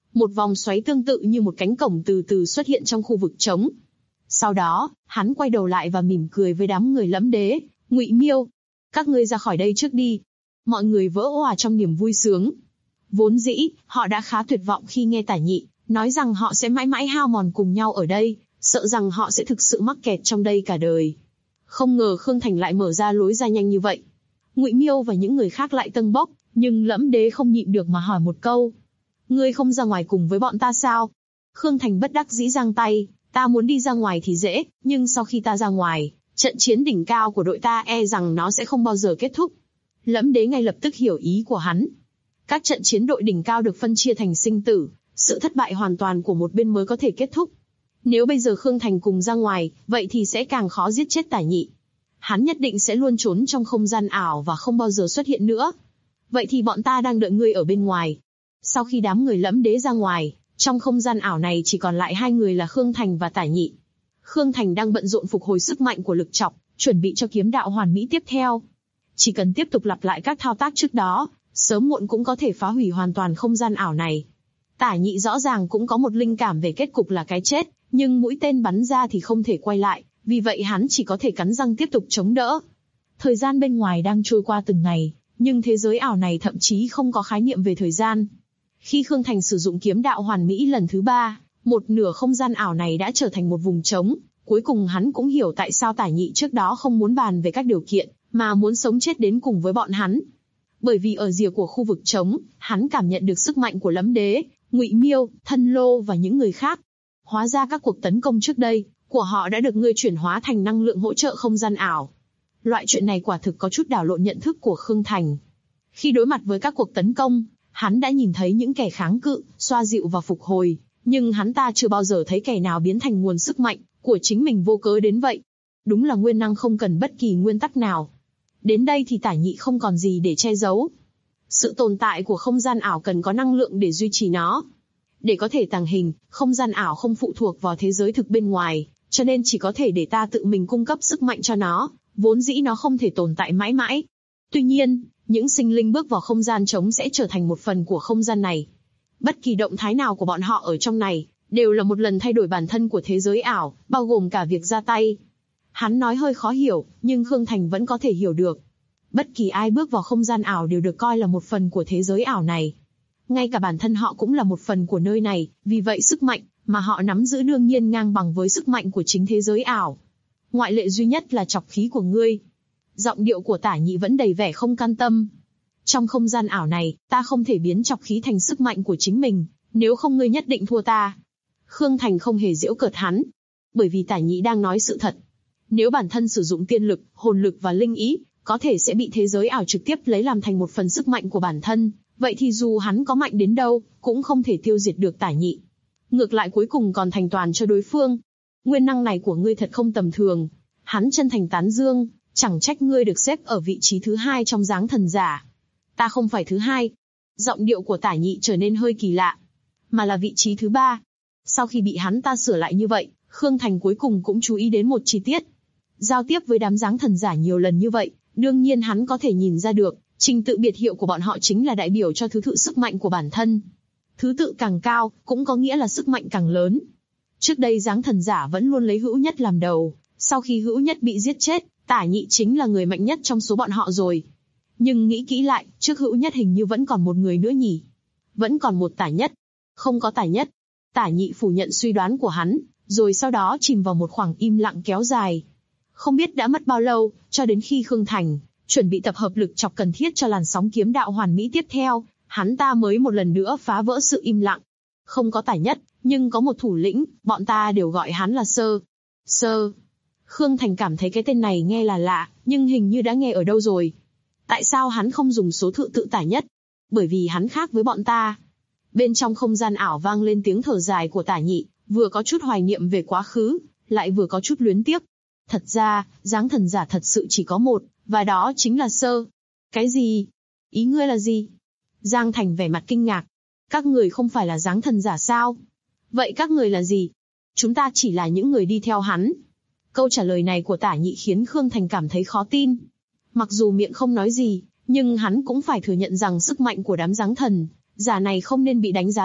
Speaker 2: Một vòng xoáy tương tự như một cánh cổng từ từ xuất hiện trong khu vực trống. Sau đó, hắn quay đầu lại và mỉm cười với đám người Lẫm Đế, Ngụy Miêu. Các ngươi ra khỏi đây trước đi. Mọi người vỡ òa trong niềm vui sướng. Vốn dĩ, họ đã khá tuyệt vọng khi nghe Tả Nhị nói rằng họ sẽ mãi mãi hao mòn cùng nhau ở đây, sợ rằng họ sẽ thực sự mắc kẹt trong đây cả đời. Không ngờ Khương Thành lại mở ra lối ra nhanh như vậy. Ngụy Miêu và những người khác lại tâng bốc, nhưng Lẫm Đế không nhịn được mà hỏi một câu. Ngươi không ra ngoài cùng với bọn ta sao? Khương Thành bất đắc dĩ giang tay, ta muốn đi ra ngoài thì dễ, nhưng sau khi ta ra ngoài, trận chiến đỉnh cao của đội ta e rằng nó sẽ không bao giờ kết thúc. Lẫm Đế ngay lập tức hiểu ý của hắn. Các trận chiến đội đỉnh cao được phân chia thành sinh tử, sự thất bại hoàn toàn của một bên mới có thể kết thúc. Nếu bây giờ Khương Thành cùng ra ngoài, vậy thì sẽ càng khó giết chết Tả Nhị. Hắn nhất định sẽ luôn trốn trong không gian ảo và không bao giờ xuất hiện nữa. Vậy thì bọn ta đang đợi ngươi ở bên ngoài. Sau khi đám người Lẫm Đế ra ngoài, trong không gian ảo này chỉ còn lại hai người là Khương Thành và Tả Nhị. Khương Thành đang bận rộn phục hồi sức mạnh của lực trọc, chuẩn bị cho kiếm đạo hoàn mỹ tiếp theo. Chỉ cần tiếp tục lặp lại các thao tác trước đó, sớm muộn cũng có thể phá hủy hoàn toàn không gian ảo này. Tả Nhị rõ ràng cũng có một linh cảm về kết cục là cái chết, nhưng mũi tên bắn ra thì không thể quay lại, vì vậy hắn chỉ có thể cắn răng tiếp tục chống đỡ. Thời gian bên ngoài đang trôi qua từng ngày, nhưng thế giới ảo này thậm chí không có khái niệm về thời gian. Khi Khương Thành sử dụng kiếm đạo hoàn mỹ lần thứ 3, một nửa không gian ảo này đã trở thành một vùng trống. Cuối cùng hắn cũng hiểu tại sao Tả Nhị trước đó không muốn bàn về các điều kiện, mà muốn sống chết đến cùng với bọn hắn. Bởi vì ở rìa của khu vực trống, hắn cảm nhận được sức mạnh của Lẫm Đế, Ngụy Miêu, Thân Lô và những người khác. Hóa ra các cuộc tấn công trước đây của họ đã được ngươi chuyển hóa thành năng lượng hỗ trợ không gian ảo. Loại chuyện này quả thực có chút đảo lộn nhận thức của Khương Thành. Khi đối mặt với các cuộc tấn công, hắn đã nhìn thấy những kẻ kháng cự, xoa dịu và phục hồi, nhưng hắn ta chưa bao giờ thấy kẻ nào biến thành nguồn sức mạnh của chính mình vô cớ đến vậy. Đúng là nguyên năng không cần bất kỳ nguyên tắc nào. Đến đây thì Tả Nhị không còn gì để che giấu. Sự tồn tại của không gian ảo cần có năng lượng để duy trì nó. Để có thể tàng hình, không gian ảo không phụ thuộc vào thế giới thực bên ngoài, cho nên chỉ có thể để ta tự mình cung cấp sức mạnh cho nó, vốn dĩ nó không thể tồn tại mãi mãi. Tuy nhiên, những sinh linh bước vào không gian trống sẽ trở thành một phần của không gian này. Bất kỳ động thái nào của bọn họ ở trong này, đều là một lần thay đổi bản thân của thế giới ảo, bao gồm cả việc ra tay. Hắn nói hơi khó hiểu, nhưng Khương Thành vẫn có thể hiểu được. Bất kỳ ai bước vào không gian ảo đều được coi là một phần của thế giới ảo này. Ngay cả bản thân họ cũng là một phần của nơi này, vì vậy sức mạnh mà họ nắm giữ đương nhiên ngang bằng với sức mạnh của chính thế giới ảo. Ngoại lệ duy nhất là trọc khí của ngươi. Giọng điệu của Tả Nhị vẫn đầy vẻ không can tâm. Trong không gian ảo này, ta không thể biến trọc khí thành sức mạnh của chính mình, nếu không ngươi nhất định thua ta. Khương Thành không hề giễu cợt hắn, bởi vì Tả Nhị đang nói sự thật. Nếu bản thân sử dụng tiên lực, hồn lực và linh ý, có thể sẽ bị thế giới ảo trực tiếp lấy làm thành một phần sức mạnh của bản thân, vậy thì dù hắn có mạnh đến đâu, cũng không thể tiêu diệt được Tả Nhị. Ngược lại cuối cùng còn thành toàn cho đối phương. Nguyên năng này của ngươi thật không tầm thường. Hắn chân thành tán dương, chẳng trách ngươi được xếp ở vị trí thứ 2 trong dáng thần giả. Ta không phải thứ 2. Giọng điệu của Tả Nhị trở nên hơi kỳ lạ, mà là vị trí thứ 3. Sau khi bị hắn ta sửa lại như vậy, Khương Thành cuối cùng cũng chú ý đến một chi tiết. Giao tiếp với đám dáng thần giả nhiều lần như vậy, đương nhiên hắn có thể nhìn ra được, trình tự biệt hiệu của bọn họ chính là đại biểu cho thứ tự sức mạnh của bản thân. Thứ tự càng cao, cũng có nghĩa là sức mạnh càng lớn. Trước đây dáng thần giả vẫn luôn lấy Hữu Nhất làm đầu, sau khi Hữu Nhất bị giết chết, Tả Nhị chính là người mạnh nhất trong số bọn họ rồi. Nhưng nghĩ kỹ lại, trước Hữu Nhất hình như vẫn còn một người nữa nhỉ? Vẫn còn một Tả Nhất. Không có Tả Nhất. Tả Nhị phủ nhận suy đoán của hắn, rồi sau đó chìm vào một khoảng im lặng kéo dài. Không biết đã mất bao lâu, cho đến khi Khương Thành chuẩn bị tập hợp lực chọc cần thiết cho làn sóng kiếm đạo hoàn mỹ tiếp theo, hắn ta mới một lần nữa phá vỡ sự im lặng. Không có Tả Nhất, nhưng có một thủ lĩnh, bọn ta đều gọi hắn là Sơ. Sơ. Khương Thành cảm thấy cái tên này nghe là lạ, nhưng hình như đã nghe ở đâu rồi. Tại sao hắn không dùng số thứ tự Tả Nhất? Bởi vì hắn khác với bọn ta. Bên trong không gian ảo vang lên tiếng thở dài của Tả Nhị, vừa có chút hoài niệm về quá khứ, lại vừa có chút luyến tiếc. Thật ra, dáng thần giả thật sự chỉ có một, và đó chính là Sơ. Cái gì? Ý ngươi là gì? Giang Thành vẻ mặt kinh ngạc. Các người không phải là dáng thần giả sao? Vậy các người là gì? Chúng ta chỉ là những người đi theo hắn. Câu trả lời này của Tả Nhị khiến Khương Thành cảm thấy khó tin. Mặc dù miệng không nói gì, nhưng hắn cũng phải thừa nhận rằng sức mạnh của đám dáng thần giả này không nên bị đánh giá thấp,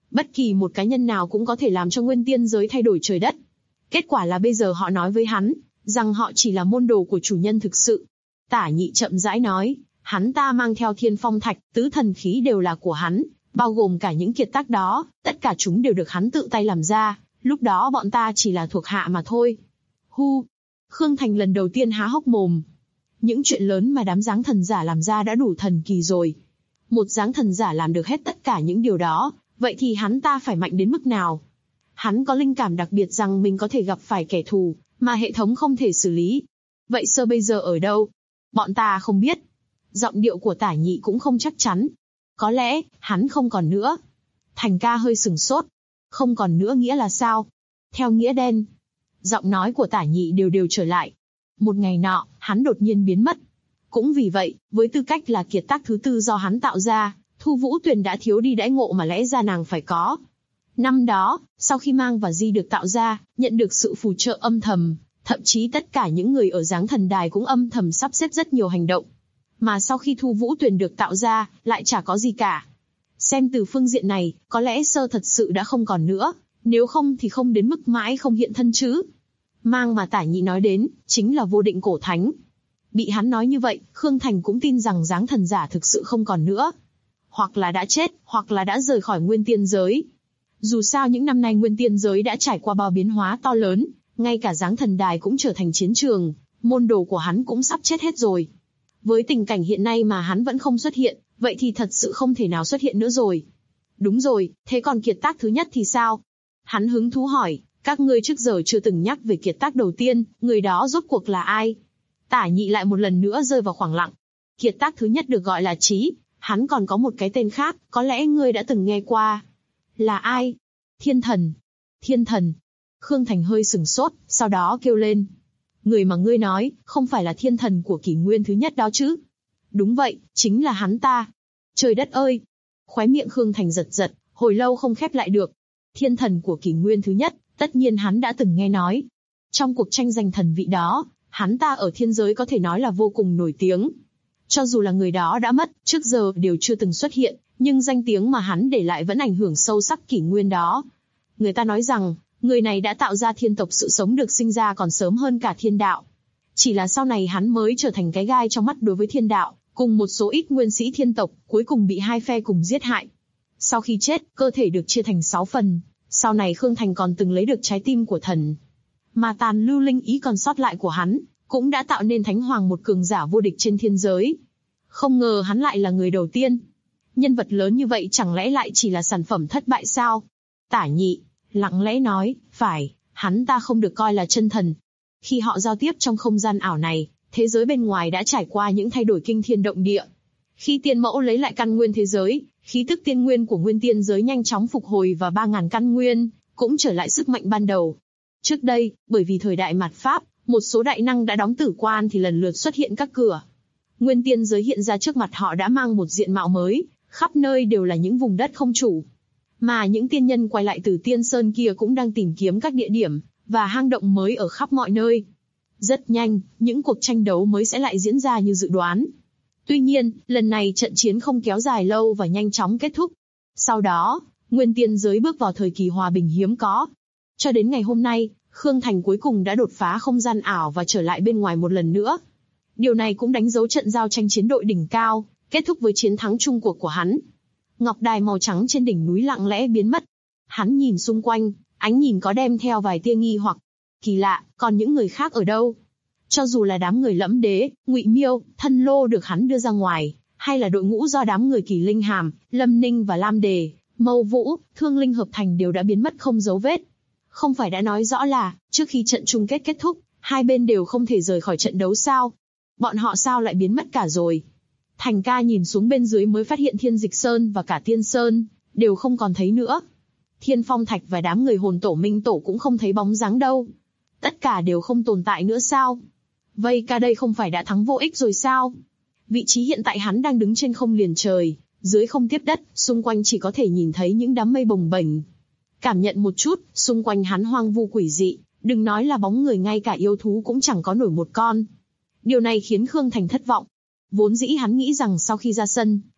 Speaker 2: Bất kỳ một cá nhân nào cũng có thể làm cho nguyên tiên giới thay đổi trời đất. Kết quả là bây giờ họ nói với hắn, rằng họ chỉ là môn đồ của chủ nhân thực sự. Tả Nhị chậm rãi nói, hắn ta mang theo Thiên Phong Thạch, tứ thần khí đều là của hắn, bao gồm cả những kiệt tác đó, tất cả chúng đều được hắn tự tay làm ra, lúc đó bọn ta chỉ là thuộc hạ mà thôi. Hu! Khương Thành lần đầu tiên há hốc mồm. Những chuyện lớn mà đám giáng thần giả làm ra đã đủ thần kỳ rồi. Một giáng thần giả làm được hết tất cả những điều đó, vậy thì hắn ta phải mạnh đến mức nào? Hắn có linh cảm đặc biệt rằng mình có thể gặp phải kẻ thù, mà hệ thống không thể xử lý. Vậy Sơ bây giờ ở đâu? Bọn ta không biết. Giọng điệu của Tả Nhị cũng không chắc chắn. Có lẽ, hắn không còn nữa. Thành ca hơi sửng sốt. Không còn nữa nghĩa là sao? Theo nghĩa đen. Giọng nói của Tả Nhị đều đều trở lại. Một ngày nọ, hắn đột nhiên biến mất. Cũng vì vậy, với tư cách là kiệt tác thứ tư do hắn tạo ra, Thu Vũ Tuyền đã thiếu đi đãi ngộ mà lẽ ra nàng phải có. Năm đó, sau khi Mang và Di được tạo ra, nhận được sự phù trợ âm thầm, thậm chí tất cả những người ở Giáng Thần Đài cũng âm thầm sắp xếp rất nhiều hành động. Mà sau khi Thu Vũ Tuyền được tạo ra, lại chả có gì cả. Xem từ phương diện này, có lẽ Sơ thật sự đã không còn nữa, nếu không thì không đến mức mãi không hiện thân chứ. Mang mà Tả Nhị nói đến, chính là Vô Định Cổ Thánh. Bị hắn nói như vậy, Khương Thành cũng tin rằng Giáng Thần Giả thực sự không còn nữa. Hoặc là đã chết, hoặc là đã rời khỏi Nguyên Tiên Giới. Dù sao những năm nay Nguyên Tiên Giới đã trải qua bao biến hóa to lớn, ngay cả Giáng Thần Đài cũng trở thành chiến trường, môn đồ của hắn cũng sắp chết hết rồi. Với tình cảnh hiện nay mà hắn vẫn không xuất hiện, vậy thì thật sự không thể nào xuất hiện nữa rồi. Đúng rồi, thế còn kiệt tác thứ nhất thì sao? Hắn hứng thú hỏi, các ngươi trước giờ chưa từng nhắc về kiệt tác đầu tiên, người đó rốt cuộc là ai? Tả Nhị lại một lần nữa rơi vào khoảng lặng. Kiệt tác thứ nhất được gọi là Trí, hắn còn có một cái tên khác, có lẽ ngươi đã từng nghe qua. Là ai? Thiên thần. Thiên thần. Khương Thành hơi sửng sốt, sau đó kêu lên. Người mà ngươi nói, không phải là thiên thần của kỷ nguyên thứ nhất đó chứ? Đúng vậy, chính là hắn ta. Trời đất ơi! Khóe miệng Khương Thành giật giật, hồi lâu không khép lại được. Thiên thần của kỷ nguyên thứ nhất, tất nhiên hắn đã từng nghe nói. Trong cuộc tranh giành thần vị đó, hắn ta ở thiên giới có thể nói là vô cùng nổi tiếng. Cho dù là người đó đã mất, trước giờ đều chưa từng xuất hiện, nhưng danh tiếng mà hắn để lại vẫn ảnh hưởng sâu sắc kỷ nguyên đó. Người ta nói rằng, người này đã tạo ra thiên tộc sự sống được sinh ra còn sớm hơn cả thiên đạo. Chỉ là sau này hắn mới trở thành cái gai trong mắt đối với thiên đạo, cùng một số ít nguyên sĩ thiên tộc, cuối cùng bị hai phe cùng giết hại. Sau khi chết, cơ thể được chia thành 6 phần, sau này Khương Thành còn từng lấy được trái tim của thần. Mà tàn lưu linh ý còn sót lại của hắn, cũng đã tạo nên Thánh Hoàng một cường giả vô địch trên thiên giới. Không ngờ hắn lại là người đầu tiên. Nhân vật lớn như vậy chẳng lẽ lại chỉ là sản phẩm thất bại sao? Tả Nhị lặng lẽ nói, phải, hắn ta không được coi là chân thần. Khi họ giao tiếp trong không gian ảo này, thế giới bên ngoài đã trải qua những thay đổi kinh thiên động địa. Khi tiên mẫu lấy lại căn nguyên thế giới, khí tức tiên nguyên của nguyên tiên giới nhanh chóng phục hồi và 3.000 căn nguyên, cũng trở lại sức mạnh ban đầu. Trước đây, bởi vì thời đại mạt Pháp, một số đại năng đã đóng tử quan thì lần lượt xuất hiện các cửa. Nguyên tiên giới hiện ra trước mặt họ đã mang một diện mạo mới, khắp nơi đều là những vùng đất không chủ. Mà những tiên nhân quay lại từ Tiên Sơn kia cũng đang tìm kiếm các địa điểm và hang động mới ở khắp mọi nơi. Rất nhanh, những cuộc tranh đấu mới sẽ lại diễn ra như dự đoán. Tuy nhiên, lần này trận chiến không kéo dài lâu và nhanh chóng kết thúc. Sau đó, Nguyên tiên giới bước vào thời kỳ hòa bình hiếm có. Cho đến ngày hôm nay, Khương Thành cuối cùng đã đột phá không gian ảo và trở lại bên ngoài một lần nữa. Điều này cũng đánh dấu trận giao tranh chiến đội đỉnh cao, kết thúc với chiến thắng chung cuộc của hắn. Ngọc đài màu trắng trên đỉnh núi lặng lẽ biến mất. Hắn nhìn xung quanh, ánh nhìn có đem theo vài tia nghi hoặc. Kỳ lạ, còn những người khác ở đâu? Cho dù là đám người Lẫm Đế, Ngụy Miêu, Thân Lô được hắn đưa ra ngoài, hay là đội ngũ do đám người Kỳ Linh Hàm, Lâm Ninh và Lam Đề, Mâu Vũ, Thương Linh hợp thành đều đã biến mất không dấu vết. Không phải đã nói rõ là, trước khi trận chung kết kết thúc, hai bên đều không thể rời khỏi trận đấu sao? Bọn họ sao lại biến mất cả rồi? Thành ca nhìn xuống bên dưới mới phát hiện Thiên Dịch Sơn và cả Tiên Sơn đều không còn thấy nữa. Thiên Phong Thạch và đám người Hồn Tổ Minh Tổ cũng không thấy bóng dáng đâu. Tất cả đều không tồn tại nữa sao? Vây ca đây không phải đã thắng vô ích rồi sao? Vị trí hiện tại hắn đang đứng trên không liền trời, dưới không tiếp đất, xung quanh chỉ có thể nhìn thấy những đám mây bồng bềnh. Cảm nhận một chút, xung quanh hắn hoang vu quỷ dị, đừng nói là bóng người, ngay cả yêu thú cũng chẳng có nổi một con. Điều này khiến Khương Thành thất vọng. Vốn dĩ hắn nghĩ rằng sau khi ra sân,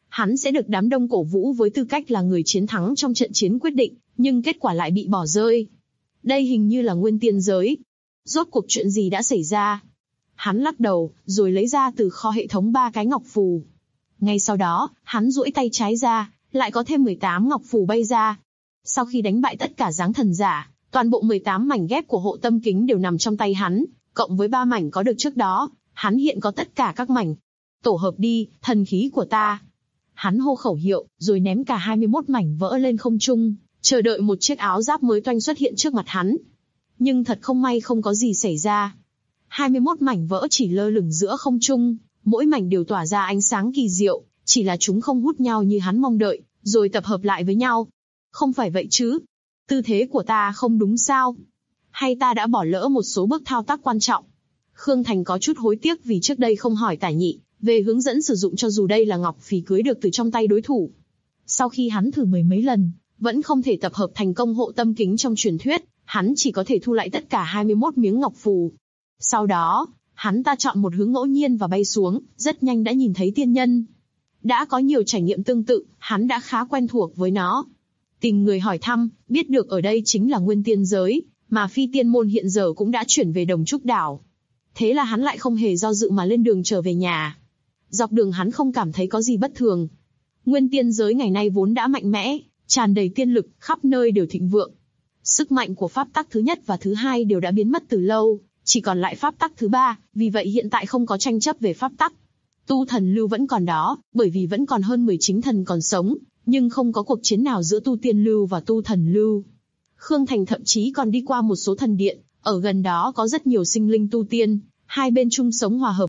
Speaker 2: Hắn sẽ được đám đông cổ vũ với tư cách là người chiến thắng trong trận chiến quyết định, nhưng kết quả lại bị bỏ rơi. Đây hình như là nguyên tiên giới. Rốt cuộc chuyện gì đã xảy ra? Hắn lắc đầu, rồi lấy ra từ kho hệ thống 3 cái ngọc phù. Ngay sau đó, hắn duỗi tay trái ra, lại có thêm 18 ngọc phù bay ra. Sau khi đánh bại tất cả giáng thần giả, toàn bộ 18 mảnh ghép của hộ tâm kính đều nằm trong tay hắn, cộng với 3 mảnh có được trước đó, hắn hiện có tất cả các mảnh. Tổ hợp đi, thần khí của ta. Hắn hô khẩu hiệu, rồi ném cả 21 mảnh vỡ lên không trung, chờ đợi một chiếc áo giáp mới toanh xuất hiện trước mặt hắn. Nhưng thật không may không có gì xảy ra. 21 mảnh vỡ chỉ lơ lửng giữa không trung, mỗi mảnh đều tỏa ra ánh sáng kỳ diệu, chỉ là chúng không hút nhau như hắn mong đợi, rồi tập hợp lại với nhau. Không phải vậy chứ? Tư thế của ta không đúng sao? Hay ta đã bỏ lỡ một số bước thao tác quan trọng? Khương Thành có chút hối tiếc vì trước đây không hỏi Tả Nhị về hướng dẫn sử dụng, cho dù đây là ngọc phỉ cưới được từ trong tay đối thủ. Sau khi hắn thử mười mấy lần, vẫn không thể tập hợp thành công hộ tâm kính trong truyền thuyết, hắn chỉ có thể thu lại tất cả 21 miếng ngọc phù. Sau đó, hắn ta chọn một hướng ngẫu nhiên và bay xuống, rất nhanh đã nhìn thấy tiên nhân. Đã có nhiều trải nghiệm tương tự, hắn đã khá quen thuộc với nó. Tìm người hỏi thăm, biết được ở đây chính là nguyên tiên giới, mà phi tiên môn hiện giờ cũng đã chuyển về Đồng Trúc Đảo. Thế là hắn lại không hề do dự mà lên đường trở về nhà. Dọc đường hắn không cảm thấy có gì bất thường. Nguyên tiên giới ngày nay vốn đã mạnh mẽ, tràn đầy tiên lực, khắp nơi đều thịnh vượng. Sức mạnh của pháp tắc thứ nhất và thứ hai đều đã biến mất từ lâu, chỉ còn lại pháp tắc thứ ba, vì vậy hiện tại không có tranh chấp về pháp tắc. Tu thần lưu vẫn còn đó, bởi vì vẫn còn hơn 10 chính thần còn sống, nhưng không có cuộc chiến nào giữa tu tiên lưu và tu thần lưu. Khương Thành thậm chí còn đi qua một số thần điện, ở gần đó có rất nhiều sinh linh tu tiên, hai bên chung sống hòa hợp.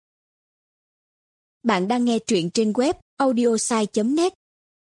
Speaker 3: Bạn đang nghe truyện trên web audiosai.net.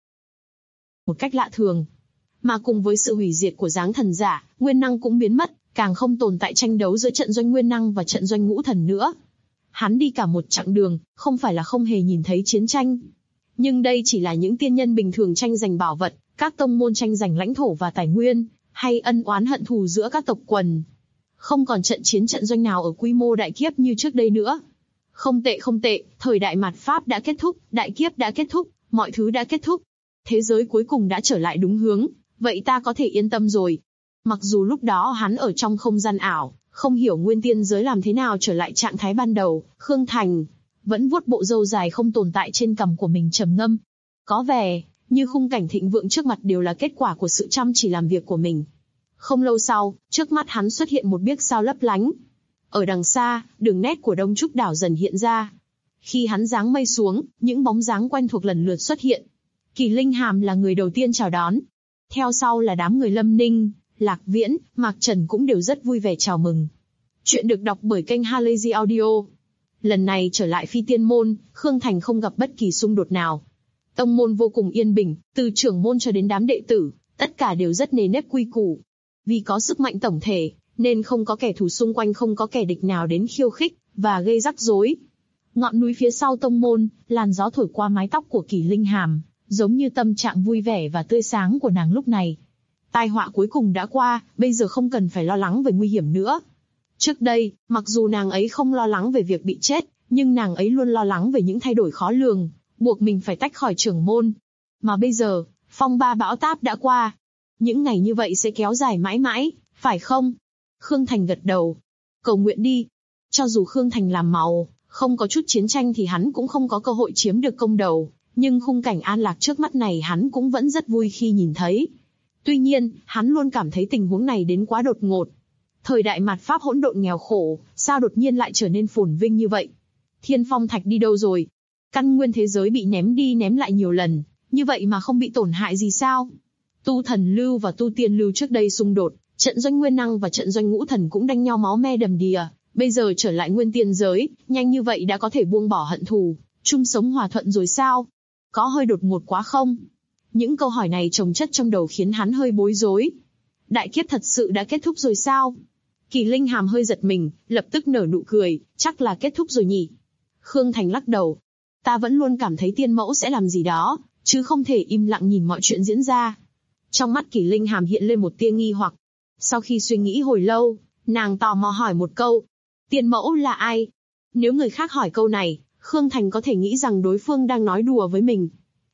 Speaker 2: Một cách lạ thường. Mà cùng với sự hủy diệt của giáng thần giả, nguyên năng cũng biến mất, càng không tồn tại tranh đấu giữa trận doanh nguyên năng và trận doanh ngũ thần nữa. Hắn đi cả một chặng đường, không phải là không hề nhìn thấy chiến tranh. Nhưng đây chỉ là những tiên nhân bình thường tranh giành bảo vật, các tông môn tranh giành lãnh thổ và tài nguyên, hay ân oán hận thù giữa các tộc quần. Không còn trận chiến trận doanh nào ở quy mô đại kiếp như trước đây nữa. Không tệ, thời đại mạt Pháp đã kết thúc, đại kiếp đã kết thúc, mọi thứ đã kết thúc. Thế giới cuối cùng đã trở lại đúng hướng, vậy ta có thể yên tâm rồi. Mặc dù lúc đó hắn ở trong không gian ảo, không hiểu nguyên tiên giới làm thế nào trở lại trạng thái ban đầu, Khương Thành vẫn vuốt bộ râu dài không tồn tại trên cằm của mình trầm ngâm. Có vẻ như khung cảnh thịnh vượng trước mặt đều là kết quả của sự chăm chỉ làm việc của mình. Không lâu sau, trước mắt hắn xuất hiện một biếc sao lấp lánh. Ở đằng xa, đường nét của Đông Trúc Đảo dần hiện ra. Khi hắn giáng mây xuống, những bóng dáng quen thuộc lần lượt xuất hiện. Kỳ Linh Hàm là người đầu tiên chào đón. Theo sau là đám người Lâm Ninh, Lạc Viễn, Mạc Trần cũng đều rất vui vẻ chào mừng. Chuyện được đọc bởi kênh Halazy Audio. Lần này trở lại Phi Tiên Môn, Khương Thành không gặp bất kỳ xung đột nào. Tông môn vô cùng yên bình, từ trưởng môn cho đến đám đệ tử, tất cả đều rất nề nếp quy củ. Vì có sức mạnh tổng thể, nên không có kẻ thù xung quanh, không có kẻ địch nào đến khiêu khích và gây rắc rối. Ngọn núi phía sau tông môn, làn gió thổi qua mái tóc của Kỳ Linh Hàm, giống như tâm trạng vui vẻ và tươi sáng của nàng lúc này. Tai họa cuối cùng đã qua, bây giờ không cần phải lo lắng về nguy hiểm nữa. Trước đây, mặc dù nàng ấy không lo lắng về việc bị chết, nhưng nàng ấy luôn lo lắng về những thay đổi khó lường, buộc mình phải tách khỏi trưởng môn. Mà bây giờ, phong ba bão táp đã qua. Những ngày như vậy sẽ kéo dài mãi mãi, phải không? Khương Thành gật đầu. Cầu nguyện đi. Cho dù Khương Thành làm màu, không có chút chiến tranh thì hắn cũng không có cơ hội chiếm được công đầu, nhưng khung cảnh an lạc trước mắt này hắn cũng vẫn rất vui khi nhìn thấy. Tuy nhiên, hắn luôn cảm thấy tình huống này đến quá đột ngột. Thời đại mạt Pháp hỗn độn nghèo khổ, sao đột nhiên lại trở nên phồn vinh như vậy? Thiên Phong Thạch đi đâu rồi? Căn nguyên thế giới bị ném đi ném lại nhiều lần, như vậy mà không bị tổn hại gì sao? Tu thần lưu và tu tiên lưu trước đây xung đột, trận doanh nguyên năng và trận doanh ngũ thần cũng đánh nhau máu me đầm đìa. Bây giờ trở lại nguyên tiên giới, nhanh như vậy đã có thể buông bỏ hận thù, chung sống hòa thuận rồi sao? Có hơi đột ngột quá không? Những câu hỏi này chồng chất trong đầu khiến hắn hơi bối rối. Đại kiếp thật sự đã kết thúc rồi sao? Kỳ Linh Hàm hơi giật mình, lập tức nở nụ cười, chắc là kết thúc rồi nhỉ? Khương Thành lắc đầu. Ta vẫn luôn cảm thấy tiên mẫu sẽ làm gì đó, chứ không thể im lặng nhìn mọi chuyện diễn ra. Trong mắt Kỳ Linh Hàm hiện lên một tia nghi hoặc. Sau khi suy nghĩ hồi lâu, nàng tò mò hỏi một câu. Tiên mẫu là ai? Nếu người khác hỏi câu này, Khương Thành có thể nghĩ rằng đối phương đang nói đùa với mình.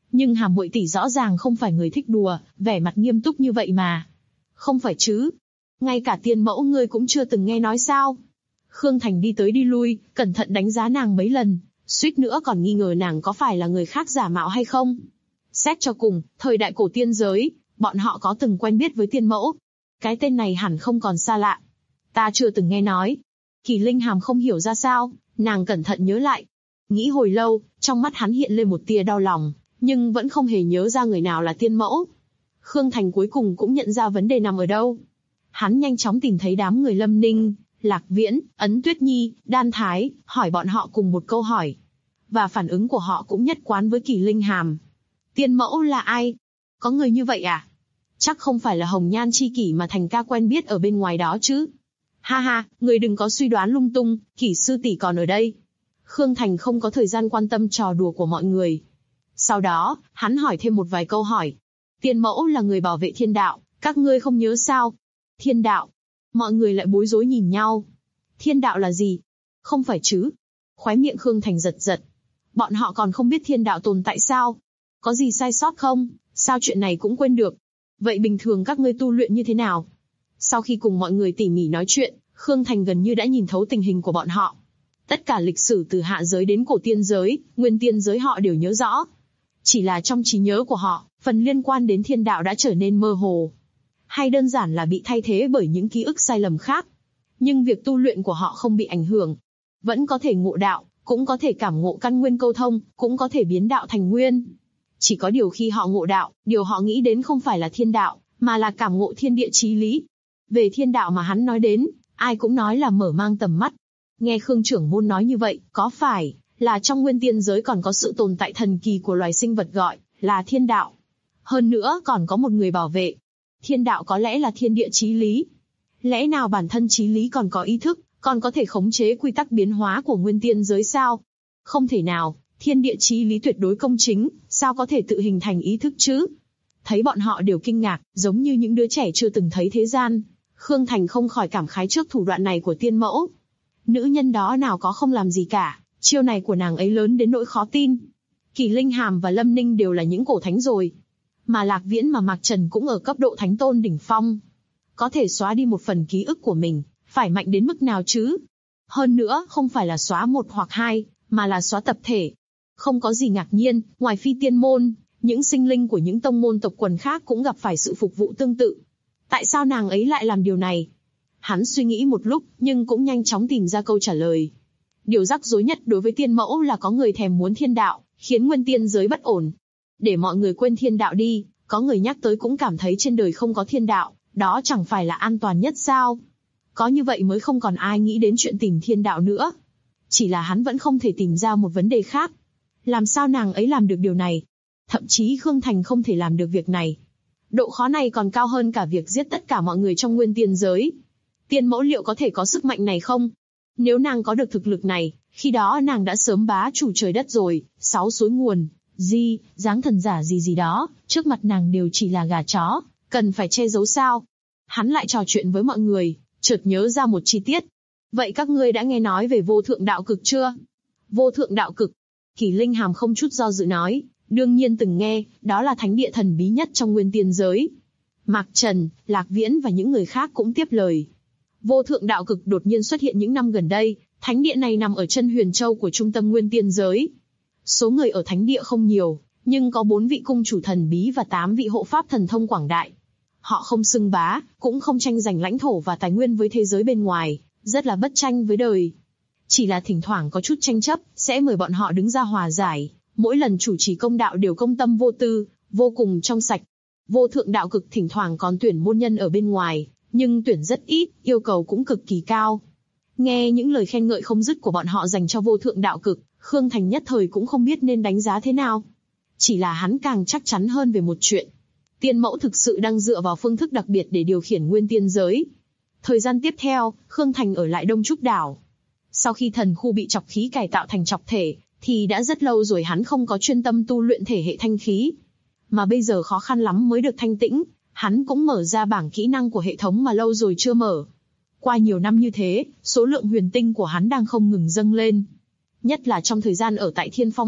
Speaker 2: Nhưng Hàm muội tỷ rõ ràng không phải người thích đùa, vẻ mặt nghiêm túc như vậy mà. Không phải chứ? Ngay cả tiên mẫu ngươi cũng chưa từng nghe nói sao? Khương Thành đi tới đi lui, cẩn thận đánh giá nàng mấy lần, suýt nữa còn nghi ngờ nàng có phải là người khác giả mạo hay không. Xét cho cùng, thời đại cổ tiên giới, bọn họ có từng quen biết với tiên mẫu. Cái tên này hẳn không còn xa lạ. Ta chưa từng nghe nói. Kỳ Linh Hàm không hiểu ra sao, nàng cẩn thận nhớ lại. Nghĩ hồi lâu, trong mắt hắn hiện lên một tia đau lòng, nhưng vẫn không hề nhớ ra người nào là tiên mẫu. Khương Thành cuối cùng cũng nhận ra vấn đề nằm ở đâu. Hắn nhanh chóng tìm thấy đám người Lâm Ninh, Lạc Viễn, Ấn Tuyết Nhi, Đan Thái, hỏi bọn họ cùng một câu hỏi. Và phản ứng của họ cũng nhất quán với Kỳ Linh Hàm. Tiên mẫu là ai? Có người như vậy à? Chắc không phải là Hồng Nhan chi kỷ mà Thành ca quen biết ở bên ngoài đó chứ. Ha ha, người đừng có suy đoán lung tung, Kỷ sư tỷ còn ở đây. Khương Thành không có thời gian quan tâm trò đùa của mọi người. Sau đó, hắn hỏi thêm một vài câu hỏi. Tiên mẫu là người bảo vệ thiên đạo, các ngươi không nhớ sao? Thiên đạo? Mọi người lại bối rối nhìn nhau. Thiên đạo là gì? Không phải chứ? Khóe miệng Khương Thành giật giật. Bọn họ còn không biết thiên đạo tồn tại sao? Có gì sai sót không? Sao chuyện này cũng quên được? Vậy bình thường các ngươi tu luyện như thế nào? Sau khi cùng mọi người tỉ mỉ nói chuyện, Khương Thành gần như đã nhìn thấu tình hình của bọn họ. Tất cả lịch sử từ hạ giới đến cổ tiên giới, nguyên tiên giới họ đều nhớ rõ. Chỉ là trong trí nhớ của họ, phần liên quan đến thiên đạo đã trở nên mơ hồ. Hay đơn giản là bị thay thế bởi những ký ức sai lầm khác. Nhưng việc tu luyện của họ không bị ảnh hưởng. Vẫn có thể ngộ đạo, cũng có thể cảm ngộ căn nguyên câu thông, cũng có thể biến đạo thành nguyên. Chỉ có điều khi họ ngộ đạo, điều họ nghĩ đến không phải là thiên đạo, mà là cảm ngộ thiên địa chí lý. Về thiên đạo mà hắn nói đến, ai cũng nói là mở mang tầm mắt. Nghe Khương trưởng môn nói như vậy, có phải là trong nguyên tiên giới còn có sự tồn tại thần kỳ của loài sinh vật gọi là thiên đạo? Hơn nữa còn có một người bảo vệ. Thiên đạo có lẽ là thiên địa chí lý. Lẽ nào bản thân chí lý còn có ý thức, còn có thể khống chế quy tắc biến hóa của nguyên tiên giới sao? Không thể nào, thiên địa chí lý tuyệt đối công chính, sao có thể tự hình thành ý thức chứ? Thấy bọn họ đều kinh ngạc, giống như những đứa trẻ chưa từng thấy thế gian. Khương Thành không khỏi cảm khái trước thủ đoạn này của tiên mẫu. Nữ nhân đó nào có không làm gì cả, chiêu này của nàng ấy lớn đến nỗi khó tin. Kỳ Linh Hàm và Lâm Ninh đều là những cổ thánh rồi. Mà Lạc Viễn mà Mạc Trần cũng ở cấp độ thánh tôn đỉnh phong. Có thể xóa đi một phần ký ức của mình, phải mạnh đến mức nào chứ? Hơn nữa, không phải là xóa một hoặc hai, mà là xóa tập thể. Không có gì ngạc nhiên, ngoài phi tiên môn, những sinh linh của những tông môn tộc quần khác cũng gặp phải sự phục vụ tương tự. Tại sao nàng ấy lại làm điều này? Hắn suy nghĩ một lúc, nhưng cũng nhanh chóng tìm ra câu trả lời. Điều rắc rối nhất đối với tiên mẫu là có người thèm muốn thiên đạo, khiến nguyên tiên giới bất ổn. Để mọi người quên thiên đạo đi, có người nhắc tới cũng cảm thấy trên đời không có thiên đạo, đó chẳng phải là an toàn nhất sao? Có như vậy mới không còn ai nghĩ đến chuyện tìm thiên đạo nữa. Chỉ là hắn vẫn không thể tìm ra một vấn đề khác. Làm sao nàng ấy làm được điều này? Thậm chí Khương Thành không thể làm được việc này. Độ khó này còn cao hơn cả việc giết tất cả mọi người trong nguyên tiên giới. Tiên mẫu liệu có thể có sức mạnh này không? Nếu nàng có được thực lực này, khi đó nàng đã sớm bá chủ trời đất rồi, 6 suối nguồn, dáng thần giả gì đó, trước mặt nàng đều chỉ là gà chó, cần phải che giấu sao? Hắn lại trò chuyện với mọi người, chợt nhớ ra một chi tiết. Vậy các ngươi đã nghe nói về vô thượng đạo cực chưa? Vô thượng đạo cực? Kỳ Linh Hàm không chút do dự nói, đương nhiên từng nghe, đó là thánh địa thần bí nhất trong nguyên tiên giới. Mạc Trần, Lạc Viễn và những người khác cũng tiếp lời. Vô thượng đạo cực đột nhiên xuất hiện những năm gần đây, thánh địa này nằm ở chân Huyền Châu của trung tâm nguyên tiên giới. Số người ở thánh địa không nhiều, nhưng có 4 vị cung chủ thần bí và 8 vị hộ pháp thần thông quảng đại. Họ không xưng bá, cũng không tranh giành lãnh thổ và tài nguyên với thế giới bên ngoài, rất là bất tranh với đời. Chỉ là thỉnh thoảng có chút tranh chấp, sẽ mời bọn họ đứng ra hòa giải. Mỗi lần chủ trì công đạo đều công tâm vô tư, vô cùng trong sạch. Vô thượng đạo cực thỉnh thoảng còn tuyển môn nhân ở bên ngoài, nhưng tuyển rất ít, yêu cầu cũng cực kỳ cao. Nghe những lời khen ngợi không dứt của bọn họ dành cho vô thượng đạo cực, Khương Thành nhất thời cũng không biết nên đánh giá thế nào. Chỉ là hắn càng chắc chắn hơn về một chuyện. Tiên mẫu thực sự đang dựa vào phương thức đặc biệt để điều khiển nguyên tiên giới. Thời gian tiếp theo, Khương Thành ở lại Đông Trúc Đảo. Sau khi thần khu bị chọc khí cải tạo thành chọc thể, thì đã rất lâu rồi hắn không có chuyên tâm tu luyện thể hệ thanh khí. Mà bây giờ khó khăn lắm mới được thanh tĩnh, hắn cũng mở ra bảng kỹ năng của hệ thống mà lâu rồi chưa mở. Qua nhiều năm như thế, số lượng huyền tinh của hắn đang không ngừng dâng lên. Nhất là trong thời gian ở tại Thiên Phong Thạch,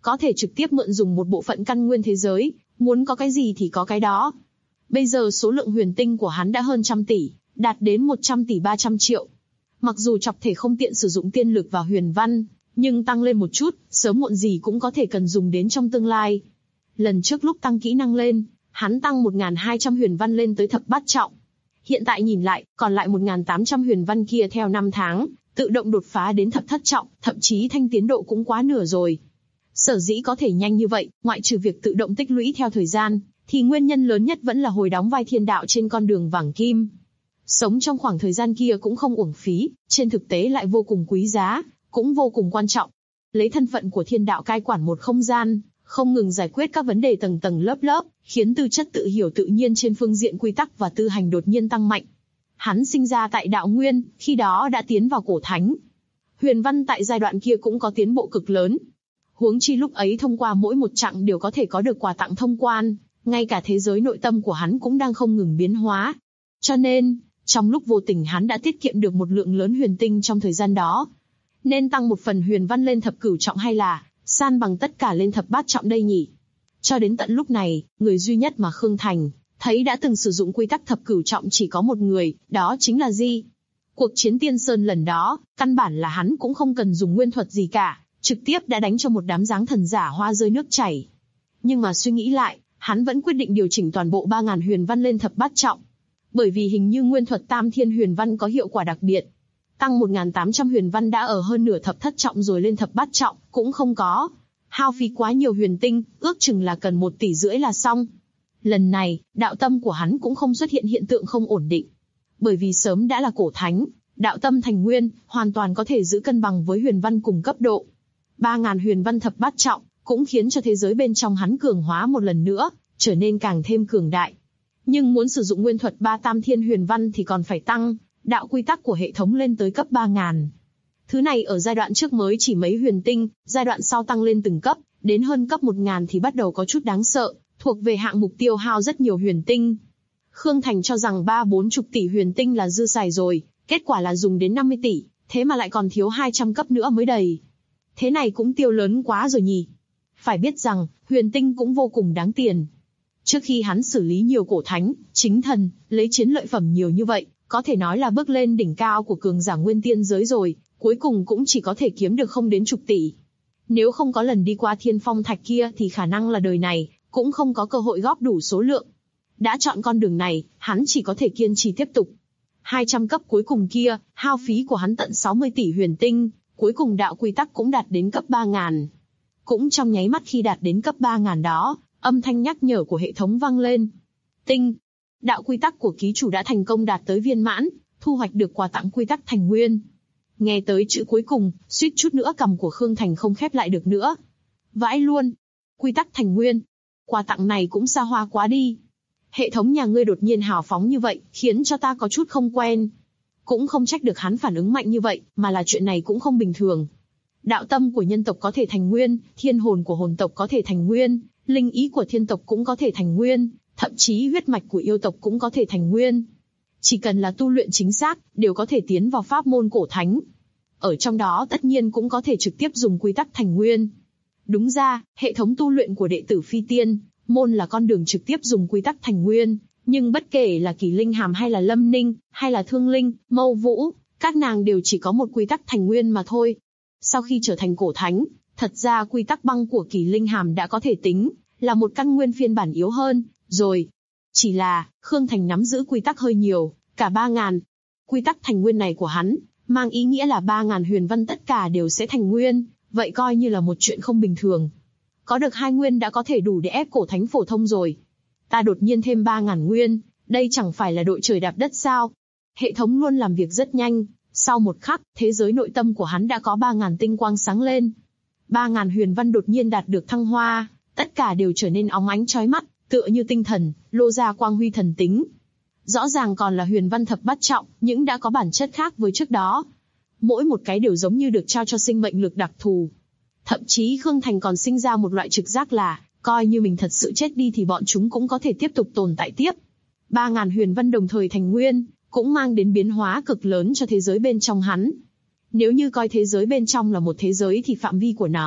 Speaker 2: có thể trực tiếp mượn dùng một bộ phận căn nguyên thế giới, muốn có cái gì thì có cái đó. Bây giờ số lượng huyền tinh của hắn đã hơn 100 tỷ, đạt đến 100 tỷ 300 triệu. Mặc dù chọc thể không tiện sử dụng tiên lực và huyền văn, nhưng tăng lên một chút, sớm muộn gì cũng có thể cần dùng đến trong tương lai. Lần trước lúc tăng kỹ năng lên, hắn tăng 1.200 huyền văn lên tới thập bát trọng. Hiện tại nhìn lại, còn lại 1.800 huyền văn kia theo 5 tháng, tự động đột phá đến thập thất trọng, thậm chí thanh tiến độ cũng quá nửa rồi. Sở dĩ có thể nhanh như vậy, ngoại trừ việc tự động tích lũy theo thời gian, thì nguyên nhân lớn nhất vẫn là hồi đóng vai thiên đạo trên con đường vàng kim. Sống trong khoảng thời gian kia cũng không uổng phí, trên thực tế lại vô cùng quý giá, cũng vô cùng quan trọng. Lấy thân phận của thiên đạo cai quản một không gian, không ngừng giải quyết các vấn đề tầng tầng lớp lớp, khiến tư chất tự hiểu tự nhiên trên phương diện quy tắc và tư hành đột nhiên tăng mạnh. Hắn sinh ra tại đạo nguyên, khi đó đã tiến vào cổ thánh. Huyền văn tại giai đoạn kia cũng có tiến bộ cực lớn. Huống chi lúc ấy thông qua mỗi một chặng đều có thể có được quà tặng thông quan, ngay cả thế giới nội tâm của hắn cũng đang không ngừng biến hóa. Cho nên, trong lúc vô tình hắn đã tiết kiệm được một lượng lớn huyền tinh trong thời gian đó. Nên tăng một phần huyền văn lên thập cửu trọng hay là san bằng tất cả lên thập bát trọng đây nhỉ? Cho đến tận lúc này, người duy nhất mà Khương Thành thấy đã từng sử dụng quy tắc thập cửu trọng chỉ có một người, đó chính là Di. Cuộc chiến Tiên Sơn lần đó, căn bản là hắn cũng không cần dùng nguyên thuật gì cả, trực tiếp đã đánh cho một đám dáng thần giả hoa rơi nước chảy. Nhưng mà suy nghĩ lại, hắn vẫn quyết định điều chỉnh toàn bộ 3.000 huyền văn lên thập bát trọng. Bởi vì hình như nguyên thuật Tam Thiên huyền văn có hiệu quả đặc biệt. Tăng 1.800 huyền văn đã ở hơn nửa thập thất trọng rồi lên thập bát trọng, cũng không có hao phí quá nhiều huyền tinh, ước chừng là cần 1,5 tỷ là xong. Lần này, đạo tâm của hắn cũng không xuất hiện hiện tượng không ổn định. Bởi vì sớm đã là cổ thánh, đạo tâm thành nguyên, hoàn toàn có thể giữ cân bằng với huyền văn cùng cấp độ. 3.000 huyền văn thập bát trọng, cũng khiến cho thế giới bên trong hắn cường hóa một lần nữa, trở nên càng thêm cường đại. Nhưng muốn sử dụng nguyên thuật 3 Tam Thiên huyền văn thì còn phải tăng đạo quy tắc của hệ thống lên tới cấp 3.000. Thứ này ở giai đoạn trước mới chỉ mấy huyền tinh, giai đoạn sau tăng lên từng cấp, đến hơn cấp 1.000 thì bắt đầu có chút đáng sợ, thuộc về hạng mục tiêu hao rất nhiều huyền tinh. Khương Thành cho rằng 30-40 tỷ huyền tinh là dư xài rồi, kết quả là dùng đến 50 tỷ, thế mà lại còn thiếu 200 cấp nữa mới đầy. Thế này cũng tiêu lớn quá rồi nhỉ. Phải biết rằng, huyền tinh cũng vô cùng đáng tiền. Trước khi hắn xử lý nhiều cổ thánh, chính thần, lấy chiến lợi phẩm nhiều như vậy, có thể nói là bước lên đỉnh cao của cường giả nguyên tiên giới rồi, cuối cùng cũng chỉ có thể kiếm được không đến 10 tỷ. Nếu không có lần đi qua thiên phong thạch kia thì khả năng là đời này, cũng không có cơ hội góp đủ số lượng. Đã chọn con đường này, hắn chỉ có thể kiên trì tiếp tục. 200 cấp cuối cùng kia, hao phí của hắn tận 60 tỷ huyền tinh, cuối cùng đạo quy tắc cũng đạt đến cấp 3.000. Cũng trong nháy mắt khi đạt đến cấp 3.000 đó, âm thanh nhắc nhở của hệ thống vang lên. Tinh! Đạo quy tắc của ký chủ đã thành công đạt tới viên mãn, thu hoạch được quà tặng quy tắc thành nguyên. Nghe tới chữ cuối cùng, suýt chút nữa cằm của Khương Thành không khép lại được nữa. Vãi luôn! Quy tắc thành nguyên! Quà tặng này cũng xa hoa quá đi. Hệ thống nhà ngươi đột nhiên hào phóng như vậy, khiến cho ta có chút không quen. Cũng không trách được hắn phản ứng mạnh như vậy, mà là chuyện này cũng không bình thường. Đạo tâm của nhân tộc có thể thành nguyên, thiên hồn của hồn tộc có thể thành nguyên, linh ý của thiên tộc cũng có thể thành nguyên, thậm chí huyết mạch của yêu tộc cũng có thể thành nguyên. Chỉ cần là tu luyện chính xác, đều có thể tiến vào pháp môn cổ thánh. Ở trong đó tất nhiên cũng có thể trực tiếp dùng quy tắc thành nguyên. Đúng ra, hệ thống tu luyện của đệ tử phi tiên môn là con đường trực tiếp dùng quy tắc thành nguyên, nhưng bất kể là Kỳ Linh Hàm hay là Lâm Ninh, hay là Thương Linh, Mâu Vũ, các nàng đều chỉ có một quy tắc thành nguyên mà thôi. Sau khi trở thành cổ thánh, thật ra quy tắc băng của Kỳ Linh Hàm đã có thể tính là một căn nguyên phiên bản yếu hơn, rồi. Chỉ là, Khương Thành nắm giữ quy tắc hơi nhiều, cả 3.000. Quy tắc thành nguyên này của hắn, mang ý nghĩa là 3.000 huyền văn tất cả đều sẽ thành nguyên, vậy coi như là một chuyện không bình thường. Có được 2 nguyên đã có thể đủ để ép cổ thánh phổ thông rồi. Ta đột nhiên thêm 3.000 nguyên, đây chẳng phải là đội trời đạp đất sao? Hệ thống luôn làm việc rất nhanh, sau một khắc, thế giới nội tâm của hắn đã có 3.000 tinh quang sáng lên. 3.000 huyền văn đột nhiên đạt được thăng hoa, tất cả đều trở nên óng ánh chói mắt, tựa như tinh thần, lô ra quang huy thần tính. Rõ ràng còn là huyền văn thập bát trọng, nhưng đã có bản chất khác với trước đó. Mỗi một cái đều giống như được trao cho sinh mệnh lực đặc thù. Thậm chí Khương Thành còn sinh ra một loại trực giác là, coi như mình thật sự chết đi thì bọn chúng cũng có thể tiếp tục tồn tại tiếp. 3.000 huyền văn đồng thời thành nguyên, cũng mang đến biến hóa cực lớn cho thế giới bên trong hắn. Nếu như coi thế giới bên trong là một thế giới thì phạm vi của nó,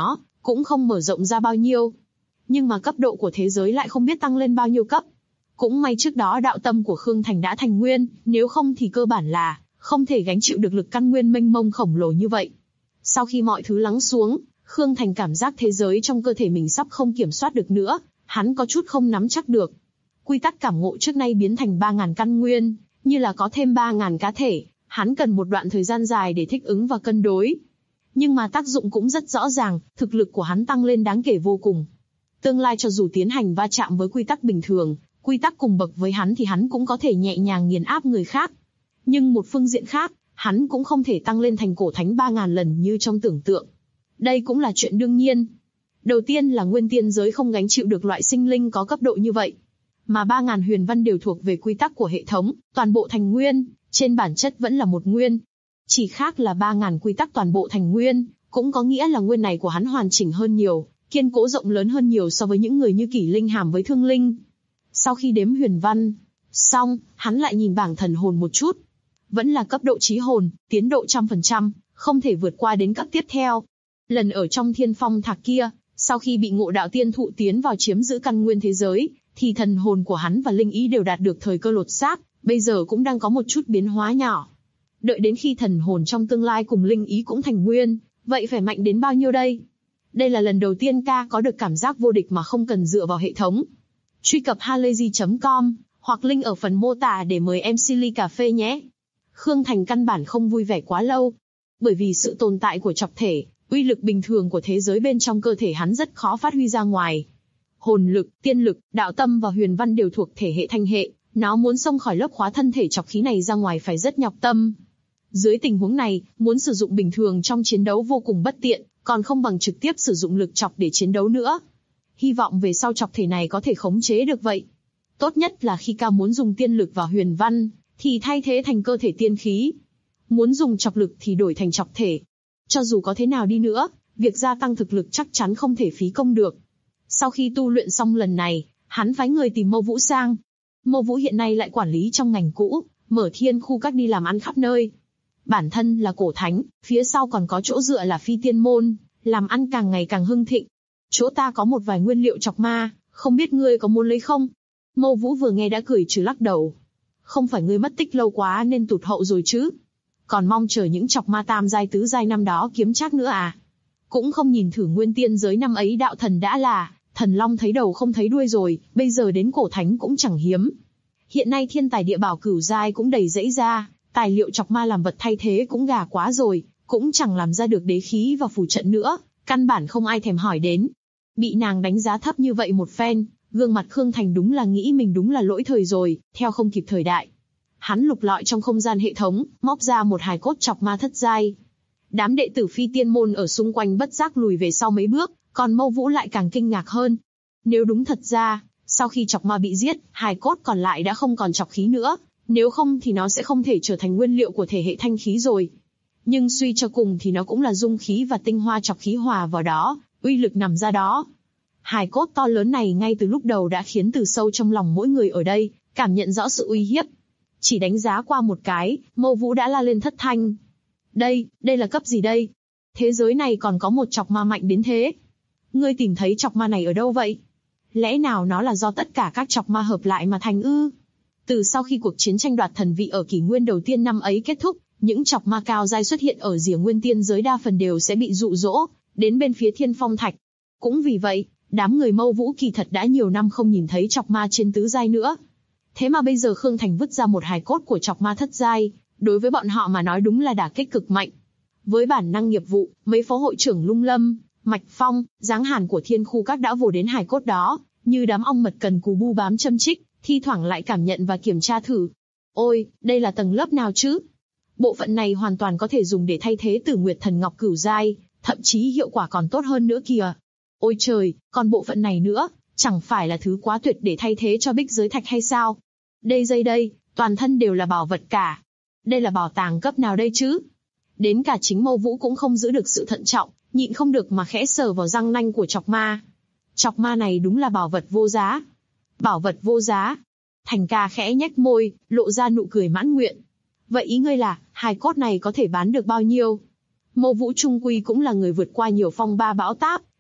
Speaker 2: cũng không mở rộng ra bao nhiêu. Nhưng mà cấp độ của thế giới lại không biết tăng lên bao nhiêu cấp. Cũng may trước đó đạo tâm của Khương Thành đã thành nguyên, nếu không thì cơ bản là không thể gánh chịu được lực căn nguyên mênh mông khổng lồ như vậy. Sau khi mọi thứ lắng xuống, Khương Thành cảm giác thế giới trong cơ thể mình sắp không kiểm soát được nữa, hắn có chút không nắm chắc được. Quy tắc cảm ngộ trước nay biến thành 3.000 căn nguyên, như là có thêm 3.000 cá thể, hắn cần một đoạn thời gian dài để thích ứng và cân đối. Nhưng mà tác dụng cũng rất rõ ràng, thực lực của hắn tăng lên đáng kể vô cùng. Tương lai cho dù tiến hành va chạm với quy tắc bình thường, quy tắc cùng bậc với hắn thì hắn cũng có thể nhẹ nhàng nghiền áp người khác. Nhưng một phương diện khác, hắn cũng không thể tăng lên thành cổ thánh 3.000 lần như trong tưởng tượng. Đây cũng là chuyện đương nhiên. Đầu tiên là nguyên tiên giới không gánh chịu được loại sinh linh có cấp độ như vậy. Mà 3.000 huyền văn đều thuộc về quy tắc của hệ thống, toàn bộ thành nguyên, trên bản chất vẫn là một nguyên. Chỉ khác là 3.000 quy tắc toàn bộ thành nguyên, cũng có nghĩa là nguyên này của hắn hoàn chỉnh hơn nhiều, kiên cố rộng lớn hơn nhiều so với những người như Kỷ Linh Hàm với Thương Linh. Sau khi đếm huyền văn xong, hắn lại nhìn bảng thần hồn một chút. Vẫn là cấp độ trí hồn, tiến độ 100%, không thể vượt qua đến cấp tiếp theo. Lần ở trong Thiên Phong Thạc kia, sau khi bị Ngộ Đạo Tiên Thụ tiến vào chiếm giữ căn nguyên thế giới, thì thần hồn của hắn và linh ý đều đạt được thời cơ lột xác, bây giờ cũng đang có một chút biến hóa nhỏ. Đợi đến khi thần hồn trong tương lai cùng linh ý cũng thành nguyên, vậy phải mạnh đến bao nhiêu đây? Đây là lần đầu tiên ca có được cảm giác vô địch mà không cần dựa vào hệ thống. Truy cập halayzi.com, hoặc link ở phần mô tả để mời MC ly cà phê nhé. Khương Thành căn bản không vui vẻ quá lâu. Bởi vì sự tồn tại của chọc thể, uy lực bình thường của thế giới bên trong cơ thể hắn rất khó phát huy ra ngoài. Hồn lực, tiên lực, đạo tâm và huyền văn đều thuộc thể hệ thanh hệ, nó muốn xông khỏi lớp khóa thân thể chọc khí này ra ngoài phải rất nhọc tâm. Dưới tình huống này, muốn sử dụng bình thường trong chiến đấu vô cùng bất tiện, còn không bằng trực tiếp sử dụng lực chọc để chiến đấu nữa. Hy vọng về sau chọc thể này có thể khống chế được vậy. Tốt nhất là khi ca muốn dùng tiên lực và huyền văn, thì thay thế thành cơ thể tiên khí. Muốn dùng chọc lực thì đổi thành chọc thể. Cho dù có thế nào đi nữa, việc gia tăng thực lực chắc chắn không thể phí công được. Sau khi tu luyện xong lần này, hắn phái người tìm Mâu Vũ sang. Mâu Vũ hiện nay lại quản lý trong ngành cũ, mở thiên khu các đi làm ăn khắp nơi. Bản thân là cổ thánh, phía sau còn có chỗ dựa là phi tiên môn, làm ăn càng ngày càng hưng thịnh. Chỗ ta có một vài nguyên liệu chọc ma, không biết ngươi có muốn lấy không? Mâu Vũ vừa nghe đã cười trừ lắc đầu. Không phải ngươi mất tích lâu quá nên tụt hậu rồi chứ? Còn mong chờ những chọc ma tam giai tứ giai năm đó kiếm chắc nữa à? Cũng không nhìn thử nguyên tiên giới năm ấy đạo thần đã là thần long thấy đầu không thấy đuôi rồi, bây giờ đến cổ thánh cũng chẳng hiếm. Hiện nay thiên tài địa bảo cửu giai cũng đầy rẫy ra, tài liệu chọc ma làm vật thay thế cũng gà quá rồi, cũng chẳng làm ra được đế khí và phù trận nữa, căn bản không ai thèm hỏi đến. Bị nàng đánh giá thấp như vậy một phen, gương mặt Khương Thành đúng là nghĩ mình đúng là lỗi thời rồi, theo không kịp thời đại. Hắn lục lọi trong không gian hệ thống, móc ra một hài cốt chọc ma thất giai. Đám đệ tử phi tiên môn ở xung quanh bất giác lùi về sau mấy bước, còn Mâu Vũ lại càng kinh ngạc hơn. Nếu đúng thật ra, sau khi chọc ma bị giết, hài cốt còn lại đã không còn chọc khí nữa, nếu không thì nó sẽ không thể trở thành nguyên liệu của thể hệ thanh khí rồi. Nhưng suy cho cùng thì nó cũng là dung khí và tinh hoa chọc khí hòa vào đó, uy lực nằm ra đó. Hài cốt to lớn này ngay từ lúc đầu đã khiến từ sâu trong lòng mỗi người ở đây cảm nhận rõ sự uy hiếp. Chỉ đánh giá qua một cái, Mâu Vũ đã la lên thất thanh. Đây là cấp gì đây? Thế giới này còn có một chọc ma mạnh đến thế. Ngươi tìm thấy chọc ma này ở đâu vậy? Lẽ nào nó là do tất cả các chọc ma hợp lại mà thành ư? Từ sau khi cuộc chiến tranh đoạt thần vị ở kỷ nguyên đầu tiên năm ấy kết thúc, những chọc ma cao giai xuất hiện ở rìa nguyên tiên giới đa phần đều sẽ bị dụ dỗ đến bên phía Thiên Phong Thạch. Cũng vì vậy, đám người Mâu Vũ kỳ thật đã nhiều năm không nhìn thấy chọc ma trên tứ giai nữa. Thế mà bây giờ Khương Thành vứt ra một hài cốt của chọc ma thất giai, đối với bọn họ mà nói đúng là đả kích cực mạnh. Với bản năng nghiệp vụ, mấy phó hội trưởng Lung Lâm, Mạch Phong, Giáng Hàn của thiên khu các đã vồ đến hài cốt đó, như đám ong mật cần cù bu bám châm chích, thi thoảng lại cảm nhận và kiểm tra thử. Ôi, đây là tầng lớp nào chứ? Bộ phận này hoàn toàn có thể dùng để thay thế Tử Nguyệt Thần Ngọc cửu giai, thậm chí hiệu quả còn tốt hơn nữa kìa. Ôi trời, còn bộ phận này nữa, chẳng phải là thứ quá tuyệt để thay thế cho bích giới thạch hay sao? Đây, toàn thân đều là bảo vật cả. Đây là bảo tàng cấp nào đây chứ? Đến cả chính Mâu Vũ cũng không giữ được sự thận trọng, nhịn không được mà khẽ sờ vào răng nanh của chọc ma. Chọc ma này đúng là bảo vật vô giá. Bảo vật vô giá. Thành ca khẽ nhếch môi, lộ ra nụ cười mãn nguyện. Vậy ý ngươi là, hài cốt này có thể bán được bao nhiêu? Mâu Vũ trung quy cũng là người vượt qua nhiều phong ba bão táp,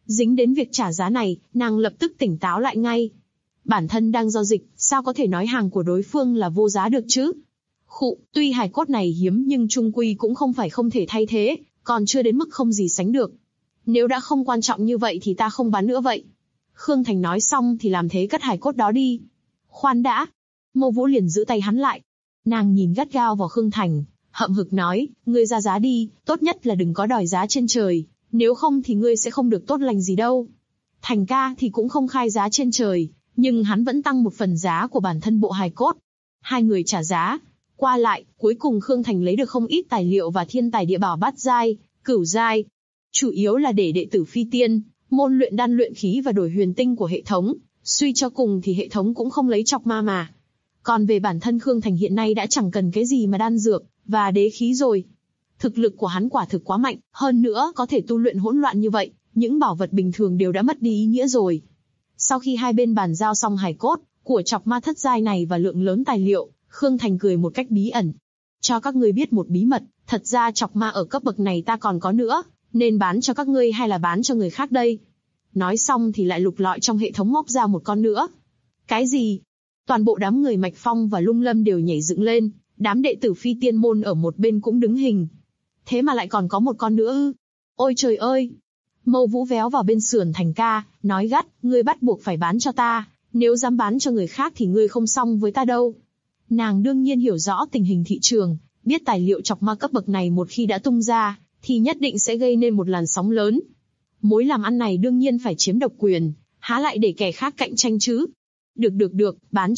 Speaker 2: Dính đến việc trả giá này, nàng lập tức tỉnh táo lại ngay. Bản thân đang giao dịch, sao có thể nói hàng của đối phương là vô giá được chứ? Tuy hài cốt này hiếm nhưng chung quy cũng không phải không thể thay thế, còn chưa đến mức không gì sánh được. Nếu đã không quan trọng như vậy thì ta không bán nữa vậy. Khương Thành nói xong thì làm thế cất hài cốt đó đi. Khoan đã. Mâu Vũ liền giữ tay hắn lại. Nàng nhìn gắt gao vào Khương Thành, hậm hực nói, ngươi ra giá đi, tốt nhất là đừng có đòi giá trên trời, nếu không thì ngươi sẽ không được tốt lành gì đâu. Thành ca thì cũng không khai giá trên trời, nhưng hắn vẫn tăng một phần giá của bản thân bộ hài cốt. Hai người trả giá, qua lại, cuối cùng Khương Thành lấy được không ít tài liệu và thiên tài địa bảo bát giai, cửu giai. Chủ yếu là để đệ tử phi tiên, môn luyện đan luyện khí và đổi huyền tinh của hệ thống, suy cho cùng thì hệ thống cũng không lấy chọc ma mà. Còn về bản thân Khương Thành hiện nay đã chẳng cần cái gì mà đan dược và đế khí rồi. Thực lực của hắn quả thực quá mạnh, hơn nữa có thể tu luyện hỗn loạn như vậy, những bảo vật bình thường đều đã mất đi ý nghĩa rồi. Sau khi hai bên bàn giao xong hài cốt của chọc ma thất giai này và lượng lớn tài liệu, Khương Thành cười một cách bí ẩn. Cho các ngươi biết một bí mật, thật ra chọc ma ở cấp bậc này ta còn có nữa, nên bán cho các ngươi hay là bán cho người khác đây? Nói xong thì lại lục lọi trong hệ thống móc ra một con nữa. Cái gì? Toàn bộ đám người Mạch Phong và Lung Lâm đều nhảy dựng lên, đám đệ tử phi tiên môn ở một bên cũng đứng hình. Thế mà lại còn có một con nữa ư? Ôi trời ơi! Mâu Vũ véo vào bên sườn Thành ca, nói gắt, ngươi bắt buộc phải bán cho ta, nếu dám bán cho người khác thì ngươi không xong với ta đâu. Nàng đương nhiên hiểu rõ tình hình thị trường, biết tài liệu chọc ma cấp bậc này một khi đã tung ra, thì nhất định sẽ gây nên một làn sóng lớn. Mối làm ăn này đương nhiên phải chiếm độc quyền, há lại để kẻ khác cạnh tranh chứ? Được, bán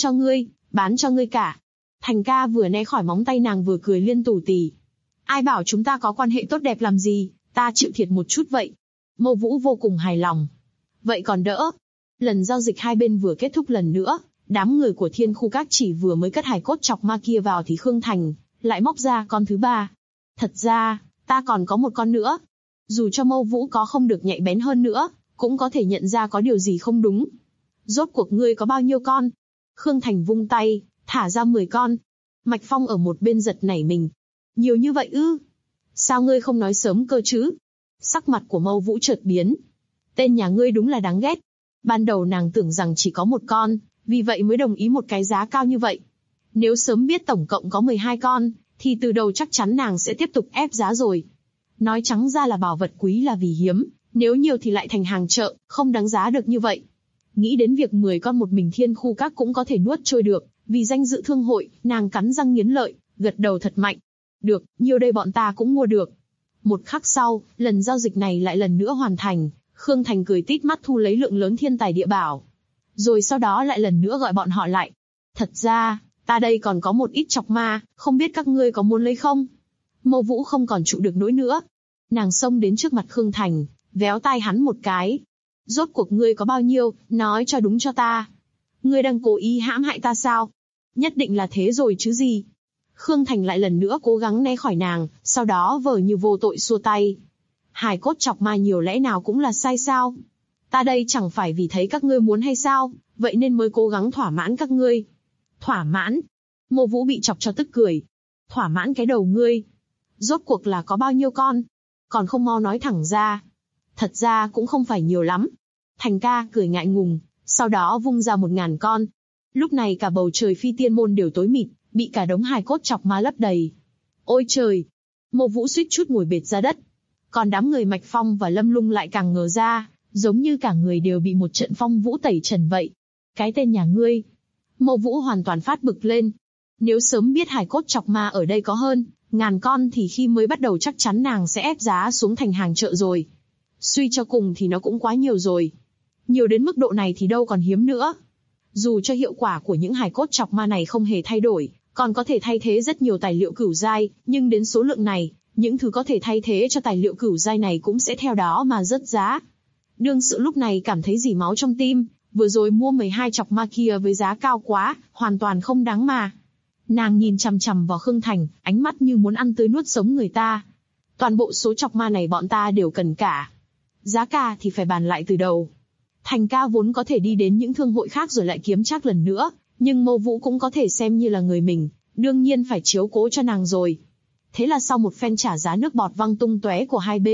Speaker 2: cho ngươi cả. Thành ca vừa né khỏi móng tay nàng vừa cười liên tù tì. Ai bảo chúng ta có quan hệ tốt đẹp làm gì, ta chịu thiệt một chút vậy. Mâu Vũ vô cùng hài lòng. Vậy còn đỡ. Lần giao dịch hai bên vừa kết thúc lần nữa, đám người của Thiên Khu Các chỉ vừa mới cất hài cốt chọc ma kia vào thì Khương Thành lại móc ra con thứ ba. Thật ra, ta còn có một con nữa. Dù cho Mâu Vũ có không được nhạy bén hơn nữa, cũng có thể nhận ra có điều gì không đúng. Rốt cuộc ngươi có bao nhiêu con? Khương Thành vung tay, thả ra 10 con. Mạch Phong ở một bên giật nảy mình. Nhiều như vậy ư? Sao ngươi không nói sớm cơ chứ? Sắc mặt của Mâu Vũ chợt biến. Tên nhà ngươi đúng là đáng ghét. Ban đầu nàng tưởng rằng chỉ có một con, vì vậy mới đồng ý một cái giá cao như vậy. Nếu sớm biết tổng cộng có 12 con, thì từ đầu chắc chắn nàng sẽ tiếp tục ép giá rồi. Nói trắng ra là bảo vật quý là vì hiếm, nếu nhiều thì lại thành hàng chợ, không đáng giá được như vậy. Nghĩ đến việc 10 con một mình Thiên Khu Các cũng có thể nuốt trôi được, vì danh dự thương hội, nàng cắn răng nghiến lợi, gật đầu thật mạnh. Được, nhiều đây bọn ta cũng mua được. Một khắc sau, lần giao dịch này lại lần nữa hoàn thành, Khương Thành cười tít mắt thu lấy lượng lớn thiên tài địa bảo. Rồi sau đó lại lần nữa gọi bọn họ lại. Thật ra, ta đây còn có một ít chọc ma, không biết các ngươi có muốn lấy không? Mâu Vũ không còn trụ được nỗi nữa. Nàng xông đến trước mặt Khương Thành, véo tai hắn một cái. Rốt cuộc ngươi có bao nhiêu, nói cho đúng cho ta. Ngươi đang cố ý hãm hại ta sao? Nhất định là thế rồi chứ gì? Khương Thành lại lần nữa cố gắng né khỏi nàng, sau đó vờ như vô tội xua tay. Hài cốt chọc ma nhiều lẽ nào cũng là sai sao? Ta đây chẳng phải vì thấy các ngươi muốn hay sao, vậy nên mới cố gắng thỏa mãn các ngươi. Thỏa mãn? Mâu Vũ bị chọc cho tức cười. Thỏa mãn cái đầu ngươi. Rốt cuộc là có bao nhiêu con? Còn không mau nói thẳng ra. Thật ra cũng không phải nhiều lắm. Thành ca cười ngại ngùng, sau đó vung ra 1000 con. Lúc này cả bầu trời phi tiên môn đều tối mịt, bị cả đống hài cốt chọc ma lấp đầy. Ôi trời! Mâu Vũ suýt chút ngồi bệt ra đất. Còn đám người Mạch Phong và Lâm Lung lại càng ngờ ra, giống như cả người đều bị một trận phong vũ tẩy trần vậy. Cái tên nhà ngươi! Mâu Vũ hoàn toàn phát bực lên. Nếu sớm biết hài cốt chọc ma ở đây có hơn 1000 con thì khi mới bắt đầu chắc chắn nàng sẽ ép giá xuống thành hàng chợ rồi. Suy cho cùng thì nó cũng quá nhiều rồi. Nhiều đến mức độ này thì đâu còn hiếm nữa. Dù cho hiệu quả của những hài cốt chọc ma này không hề thay đổi, còn có thể thay thế rất nhiều tài liệu cửu giai, nhưng đến số lượng này, những thứ có thể thay thế cho tài liệu cửu giai này cũng sẽ theo đó mà rớt giá. Đương sự lúc này cảm thấy dỉ máu trong tim, vừa rồi mua 12 chọc ma kia với giá cao quá, hoàn toàn không đáng mà. Nàng nhìn chằm chằm vào Khương Thành, ánh mắt như muốn ăn tươi nuốt sống người ta. Toàn bộ số chọc ma này bọn ta đều cần cả. Giá cả thì phải bàn lại từ đầu. Thành ca vốn có thể đi đến những thương hội khác rồi lại kiếm trác lần nữa, nhưng Mâu Vũ cũng có thể xem như là người mình, đương nhiên phải chiếu cố cho nàng rồi. Thế là sau một phen trả giá nước bọt văng tung tóe của hai bên,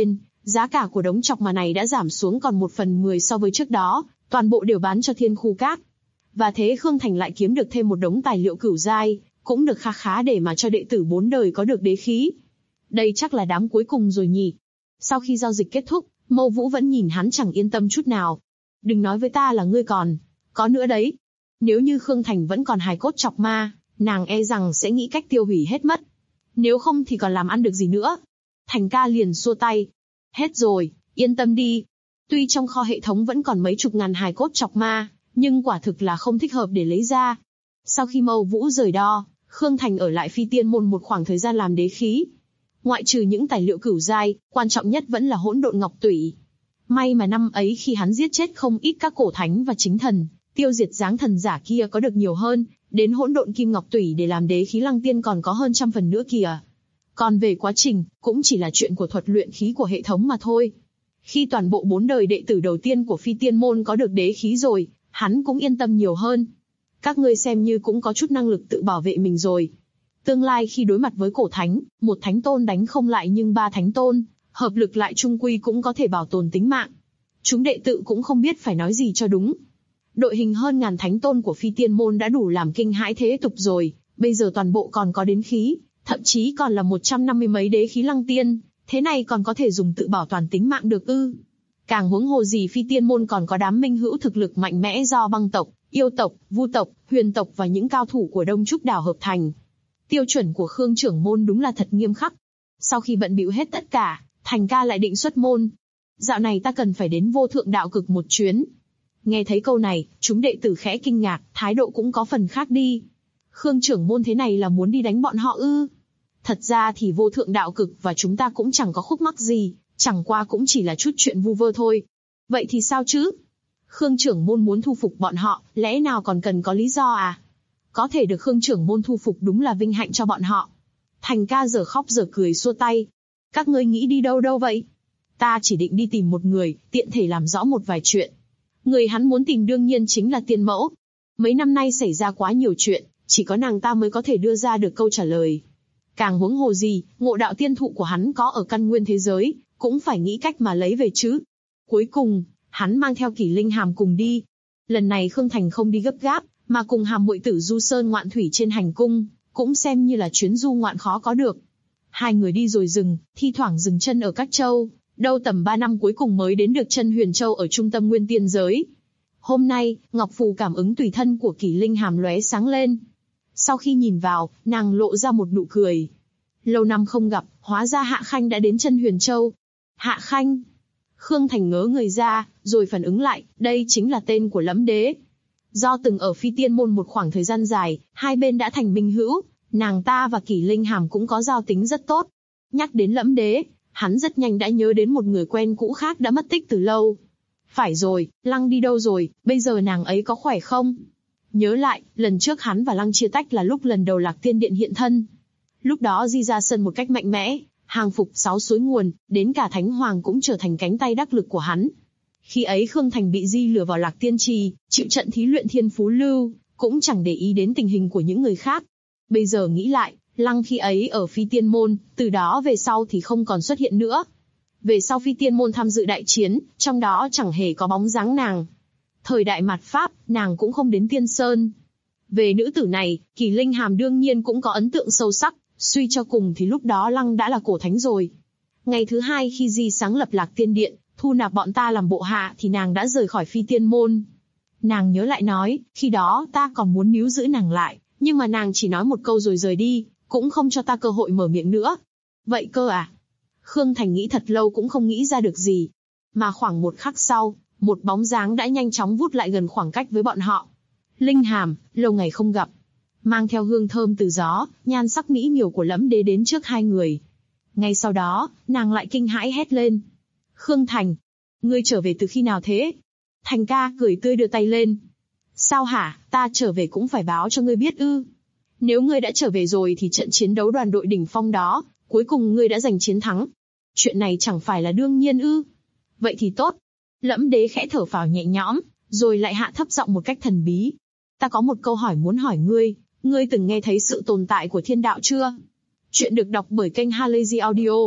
Speaker 2: Giá cả của đống chọc mà này đã giảm xuống còn 1/10 so với trước đó, toàn bộ đều bán cho Thiên Khu Các. Và thế Khương Thành lại kiếm được thêm một đống tài liệu cửu giai, cũng được khá khá để mà cho đệ tử 4 đời có được đế khí. Đây chắc là đám cuối cùng rồi nhỉ. Sau khi giao dịch kết thúc, Mâu Vũ vẫn nhìn hắn chẳng yên tâm chút nào. Đừng nói với ta là ngươi còn có nữa đấy. Nếu như Khương Thành vẫn còn hài cốt chọc ma, nàng e rằng sẽ nghĩ cách tiêu hủy hết mất. Nếu không thì còn làm ăn được gì nữa. Thành ca liền xua tay. Hết rồi, yên tâm đi. Tuy trong kho hệ thống vẫn còn mấy chục ngàn hài cốt chọc ma, nhưng quả thực là không thích hợp để lấy ra. Sau khi Mâu Vũ rời đo, Khương Thành ở lại Phi Tiên Môn một khoảng thời gian làm đế khí. Ngoại trừ những tài liệu cửu giai, quan trọng nhất vẫn là hỗn độn ngọc tủy. May mà năm ấy khi hắn giết chết không ít các cổ thánh và chính thần, tiêu diệt dáng thần giả kia có được nhiều hơn, đến hỗn độn kim ngọc tủy để làm đế khí lăng tiên còn có hơn 100 phần nữa kìa. Còn về quá trình, cũng chỉ là chuyện của thuật luyện khí của hệ thống mà thôi. Khi toàn bộ 4 đời đệ tử đầu tiên của Phi Tiên Môn có được đế khí rồi, hắn cũng yên tâm nhiều hơn. Các ngươi xem như cũng có chút năng lực tự bảo vệ mình rồi. Tương lai khi đối mặt với cổ thánh, một thánh tôn đánh không lại nhưng 3 thánh tôn, hợp lực lại chung quy cũng có thể bảo tồn tính mạng. Chúng đệ tử cũng không biết phải nói gì cho đúng. Đội hình hơn ngàn thánh tôn của Phi Tiên Môn đã đủ làm kinh hãi thế tục rồi, bây giờ toàn bộ còn có đến khí, thậm chí còn là 150 mấy đế khí lăng tiên, thế này còn có thể dùng tự bảo toàn tính mạng được ư? Càng huống hồ gì Phi Tiên Môn còn có đám minh hữu thực lực mạnh mẽ do băng tộc, yêu tộc, vu tộc, huyền tộc và những cao thủ của Đông Trúc Đảo hợp thành. Tiêu chuẩn của Khương trưởng môn đúng là thật nghiêm khắc. Sau khi bận bịu hết tất cả, Thành ca lại định xuất môn. Dạo này ta cần phải đến Vô Thượng Đạo Cực một chuyến. Nghe thấy câu này, chúng đệ tử khẽ kinh ngạc, thái độ cũng có phần khác đi. Khương trưởng môn thế này là muốn đi đánh bọn họ ư? Thật ra thì Vô Thượng Đạo Cực và chúng ta cũng chẳng có khúc mắc gì, chẳng qua cũng chỉ là chút chuyện vu vơ thôi. Vậy thì sao chứ? Khương trưởng môn muốn thu phục bọn họ, lẽ nào còn cần có lý do à? Có thể được Khương trưởng môn thu phục đúng là vinh hạnh cho bọn họ. Thành ca giờ khóc giờ cười xua tay. Các ngươi nghĩ đi đâu đâu vậy? Ta chỉ định đi tìm một người, tiện thể làm rõ một vài chuyện. Người hắn muốn tìm đương nhiên chính là Tiên Mẫu. Mấy năm nay xảy ra quá nhiều chuyện, chỉ có nàng ta mới có thể đưa ra được câu trả lời. Càng huống hồ gì, ngộ đạo tiên thụ của hắn có ở căn nguyên thế giới, cũng phải nghĩ cách mà lấy về chứ. Cuối cùng, hắn mang theo Kỷ Linh Hàm cùng đi. Lần này Khương Thành không đi gấp gáp, mà cùng Hàm muội tử du sơn ngoạn thủy trên hành cung, cũng xem như là chuyến du ngoạn khó có được. Hai người đi rồi dừng, thi thoảng dừng chân ở các châu, đâu tầm 3 năm cuối cùng mới đến được chân Huyền Châu ở trung tâm Nguyên Tiên giới. Hôm nay, ngọc phù cảm ứng tùy thân của Kỷ Linh Hàm lóe sáng lên. Sau khi nhìn vào, nàng lộ ra một nụ cười. Lâu năm không gặp, hóa ra Hạ Khanh đã đến chân Huyền Châu. Hạ Khanh. Khương Thành ngớ người ra, rồi phản ứng lại, đây chính là tên của Lẫm Đế. Do từng ở Phi Tiên Môn một khoảng thời gian dài, hai bên đã thành minh hữu, nàng ta và Kỷ Linh Hàm cũng có giao tính rất tốt. Nhắc đến Lẫm Đế, hắn rất nhanh đã nhớ đến một người quen cũ khác đã mất tích từ lâu. Phải rồi, Lăng đi đâu rồi, bây giờ nàng ấy có khỏe không? Nhớ lại, lần trước hắn và Lăng chia tách là lúc lần đầu Lạc Tiên Điện hiện thân. Lúc đó Di ra sân một cách mạnh mẽ, hàng phục 6 suối nguồn, đến cả Thánh Hoàng cũng trở thành cánh tay đắc lực của hắn. Khi ấy Khương Thành bị Di lừa vào Lạc Tiên Trì, chịu trận thí luyện Thiên Phú Lưu, cũng chẳng để ý đến tình hình của những người khác. Bây giờ nghĩ lại, Lăng khi ấy ở Phi Tiên Môn, từ đó về sau thì không còn xuất hiện nữa. Về sau Phi Tiên Môn tham dự đại chiến, trong đó chẳng hề có bóng dáng nàng. Thời đại mạt Pháp, nàng cũng không đến Tiên Sơn. Về nữ tử này, Kỷ Linh Hàm đương nhiên cũng có ấn tượng sâu sắc, suy cho cùng thì lúc đó Lăng đã là cổ thánh rồi. Ngày thứ hai khi Di sáng lập Lạc Tiên Điện, thu nạp bọn ta làm bộ hạ thì nàng đã rời khỏi Phi Tiên Môn. Nàng nhớ lại nói, khi đó ta còn muốn níu giữ nàng lại, nhưng mà nàng chỉ nói một câu rồi rời đi, cũng không cho ta cơ hội mở miệng nữa. Vậy cơ à? Khương Thành nghĩ thật lâu cũng không nghĩ ra được gì. Mà khoảng một khắc sau, một bóng dáng đã nhanh chóng vút lại gần khoảng cách với bọn họ. Linh Hàm, lâu ngày không gặp. Mang theo hương thơm từ gió, nhan sắc mỹ miều của Lẫm Đế đến trước hai người. Ngay sau đó, nàng lại kinh hãi hét lên. Khương Thành, ngươi trở về từ khi nào thế? Thành ca cười tươi đưa tay lên. Sao hả, ta trở về cũng phải báo cho ngươi biết ư? Nếu ngươi đã trở về rồi thì trận chiến đấu đoàn đội đỉnh phong đó, cuối cùng ngươi đã giành chiến thắng. Chuyện này chẳng phải là đương nhiên ư? Vậy thì tốt. Lẫm Đế khẽ thở phào nhẹ nhõm, rồi lại hạ thấp giọng một cách thần bí. Ta có một câu hỏi muốn hỏi ngươi, ngươi từng nghe thấy sự tồn tại của thiên đạo chưa? Chuyện được đọc bởi kênh Halazy Audio.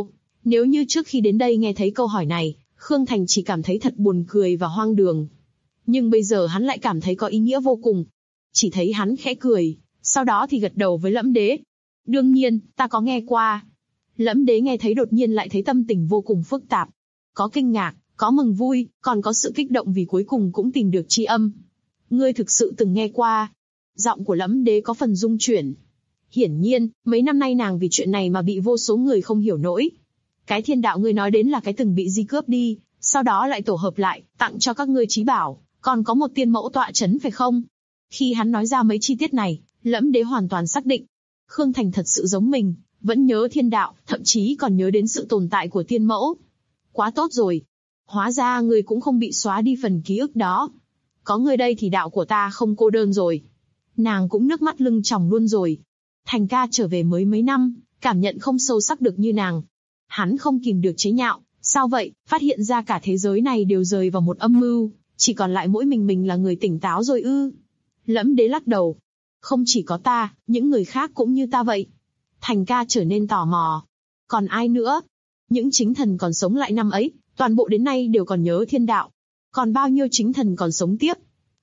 Speaker 2: Nếu như trước khi đến đây nghe thấy câu hỏi này, Khương Thành chỉ cảm thấy thật buồn cười và hoang đường. Nhưng bây giờ hắn lại cảm thấy có ý nghĩa vô cùng. Chỉ thấy hắn khẽ cười, sau đó thì gật đầu với Lẫm Đế. Đương nhiên, ta có nghe qua. Lẫm Đế nghe thấy đột nhiên lại thấy tâm tình vô cùng phức tạp. Có kinh ngạc, có mừng vui, còn có sự kích động vì cuối cùng cũng tìm được tri âm. Ngươi thực sự từng nghe qua. Giọng của Lẫm Đế có phần rung chuyển. Hiển nhiên, mấy năm nay nàng vì chuyện này mà bị vô số người không hiểu nổi. Cái thiên đạo ngươi nói đến là cái từng bị di cướp đi, sau đó lại tổ hợp lại, tặng cho các ngươi trí bảo, còn có một tiên mẫu tọa chấn phải không? Khi hắn nói ra mấy chi tiết này, Lẫm Đế hoàn toàn xác định. Khương Thành thật sự giống mình, vẫn nhớ thiên đạo, thậm chí còn nhớ đến sự tồn tại của tiên mẫu. Quá tốt rồi. Hóa ra ngươi cũng không bị xóa đi phần ký ức đó. Có ngươi đây thì đạo của ta không cô đơn rồi. Nàng cũng nước mắt lưng tròng luôn rồi. Thành ca trở về mới mấy năm, cảm nhận không sâu sắc được như nàng. Hắn không kìm được chế nhạo, sao vậy, phát hiện ra cả thế giới này đều rơi vào một âm mưu, chỉ còn lại mỗi mình là người tỉnh táo rồi ư? Lẫm Đế lắc đầu. Không chỉ có ta, những người khác cũng như ta vậy. Thành ca trở nên tò mò. Còn ai nữa? Những chính thần còn sống lại năm ấy, toàn bộ đến nay đều còn nhớ thiên đạo. Còn bao nhiêu chính thần còn sống tiếp?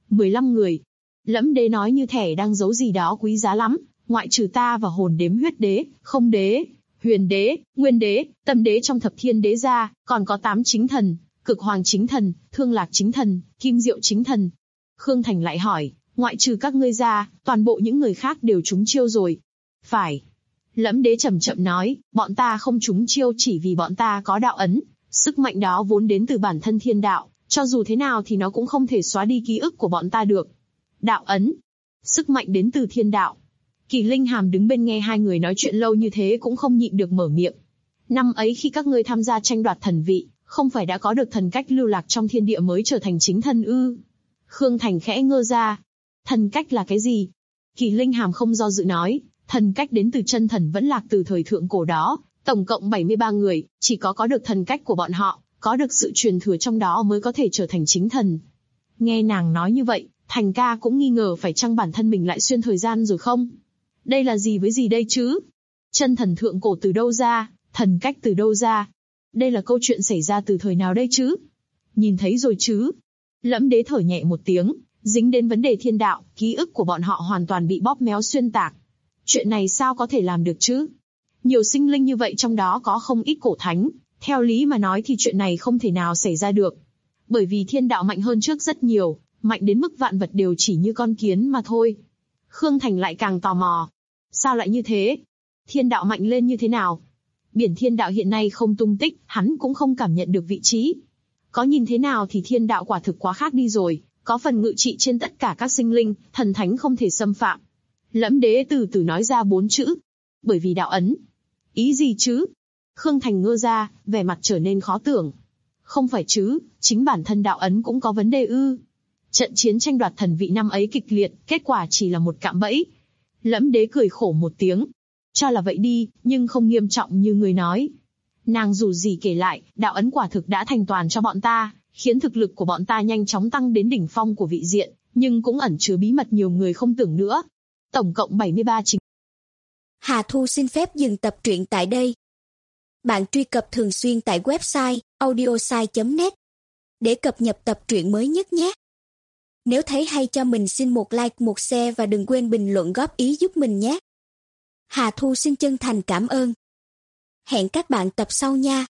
Speaker 2: 15 người. Lẫm Đế nói như thể đang giấu gì đó quý giá lắm, ngoại trừ ta và hồn đếm huyết đế, không đế, huyền đế, nguyên đế, tâm đế trong thập thiên đế ra, còn có 8 chính thần, cực hoàng chính thần, thương lạc chính thần, kim diệu chính thần. Khương Thành lại hỏi, ngoại trừ các ngươi ra, toàn bộ những người khác đều trúng chiêu rồi. Phải. Lẫm Đế chậm chậm nói, bọn ta không trúng chiêu chỉ vì bọn ta có đạo ấn, sức mạnh đó vốn đến từ bản thân thiên đạo, cho dù thế nào thì nó cũng không thể xóa đi ký ức của bọn ta được. Đạo ấn. Sức mạnh đến từ thiên đạo. Kỳ Linh Hàm đứng bên nghe hai người nói chuyện lâu như thế cũng không nhịn được mở miệng. Năm ấy khi các ngươi tham gia tranh đoạt thần vị, không phải đã có được thần cách lưu lạc trong thiên địa mới trở thành chính thần ư? Khương Thành khẽ ngơ ra. Thần cách là cái gì? Kỳ Linh Hàm không do dự nói, thần cách đến từ chân thần vẫn lạc từ thời thượng cổ đó, tổng cộng 73 người, chỉ có được thần cách của bọn họ, có được sự truyền thừa trong đó mới có thể trở thành chính thần. Nghe nàng nói như vậy, Thành ca cũng nghi ngờ phải chăng bản thân mình lại xuyên thời gian rồi không? Đây là gì với gì đây chứ? Chân thần thượng cổ từ đâu ra, thần cách từ đâu ra? Đây là câu chuyện xảy ra từ thời nào đây chứ? Nhìn thấy rồi chứ? Lẫm Đế thở nhẹ một tiếng, dính đến vấn đề thiên đạo, ký ức của bọn họ hoàn toàn bị bóp méo xuyên tạc. Chuyện này sao có thể làm được chứ? Nhiều sinh linh như vậy trong đó có không ít cổ thánh, theo lý mà nói thì chuyện này không thể nào xảy ra được. Bởi vì thiên đạo mạnh hơn trước rất nhiều, mạnh đến mức vạn vật đều chỉ như con kiến mà thôi. Khương Thành lại càng tò mò. Sao lại như thế? Thiên đạo mạnh lên như thế nào? Biển thiên đạo hiện nay không tung tích, hắn cũng không cảm nhận được vị trí. Có nhìn thế nào thì thiên đạo quả thực quá khác đi rồi, có phần ngự trị trên tất cả các sinh linh, thần thánh không thể xâm phạm. Lẫm Đế từ từ nói ra 4 chữ. Bởi vì đạo ấn. Ý gì chứ? Khương Thành ngơ ra, vẻ mặt trở nên khó tưởng. Không phải chứ, chính bản thân đạo ấn cũng có vấn đề ư? Trận chiến tranh đoạt thần vị năm ấy kịch liệt, kết quả chỉ là một cạm bẫy. Lẫm Đế cười khổ một tiếng. Cho là vậy đi, nhưng không nghiêm trọng như người nói. Nàng dù gì kể lại, đạo ấn quả thực đã thành toàn cho bọn ta, khiến thực lực của bọn ta nhanh chóng tăng đến đỉnh phong của vị diện, nhưng cũng ẩn chứa bí mật nhiều người không tưởng nữa. Tổng cộng 73 chính.
Speaker 3: Hà Thu xin phép dừng tập truyện tại đây. Bạn truy cập thường xuyên tại website audiosai.net để cập nhật tập truyện mới nhất nhé. Nếu thấy hay cho mình xin một like, một share và đừng quên bình luận góp ý giúp mình nhé. Hà Thu xin chân thành cảm ơn. Hẹn các bạn tập sau nha.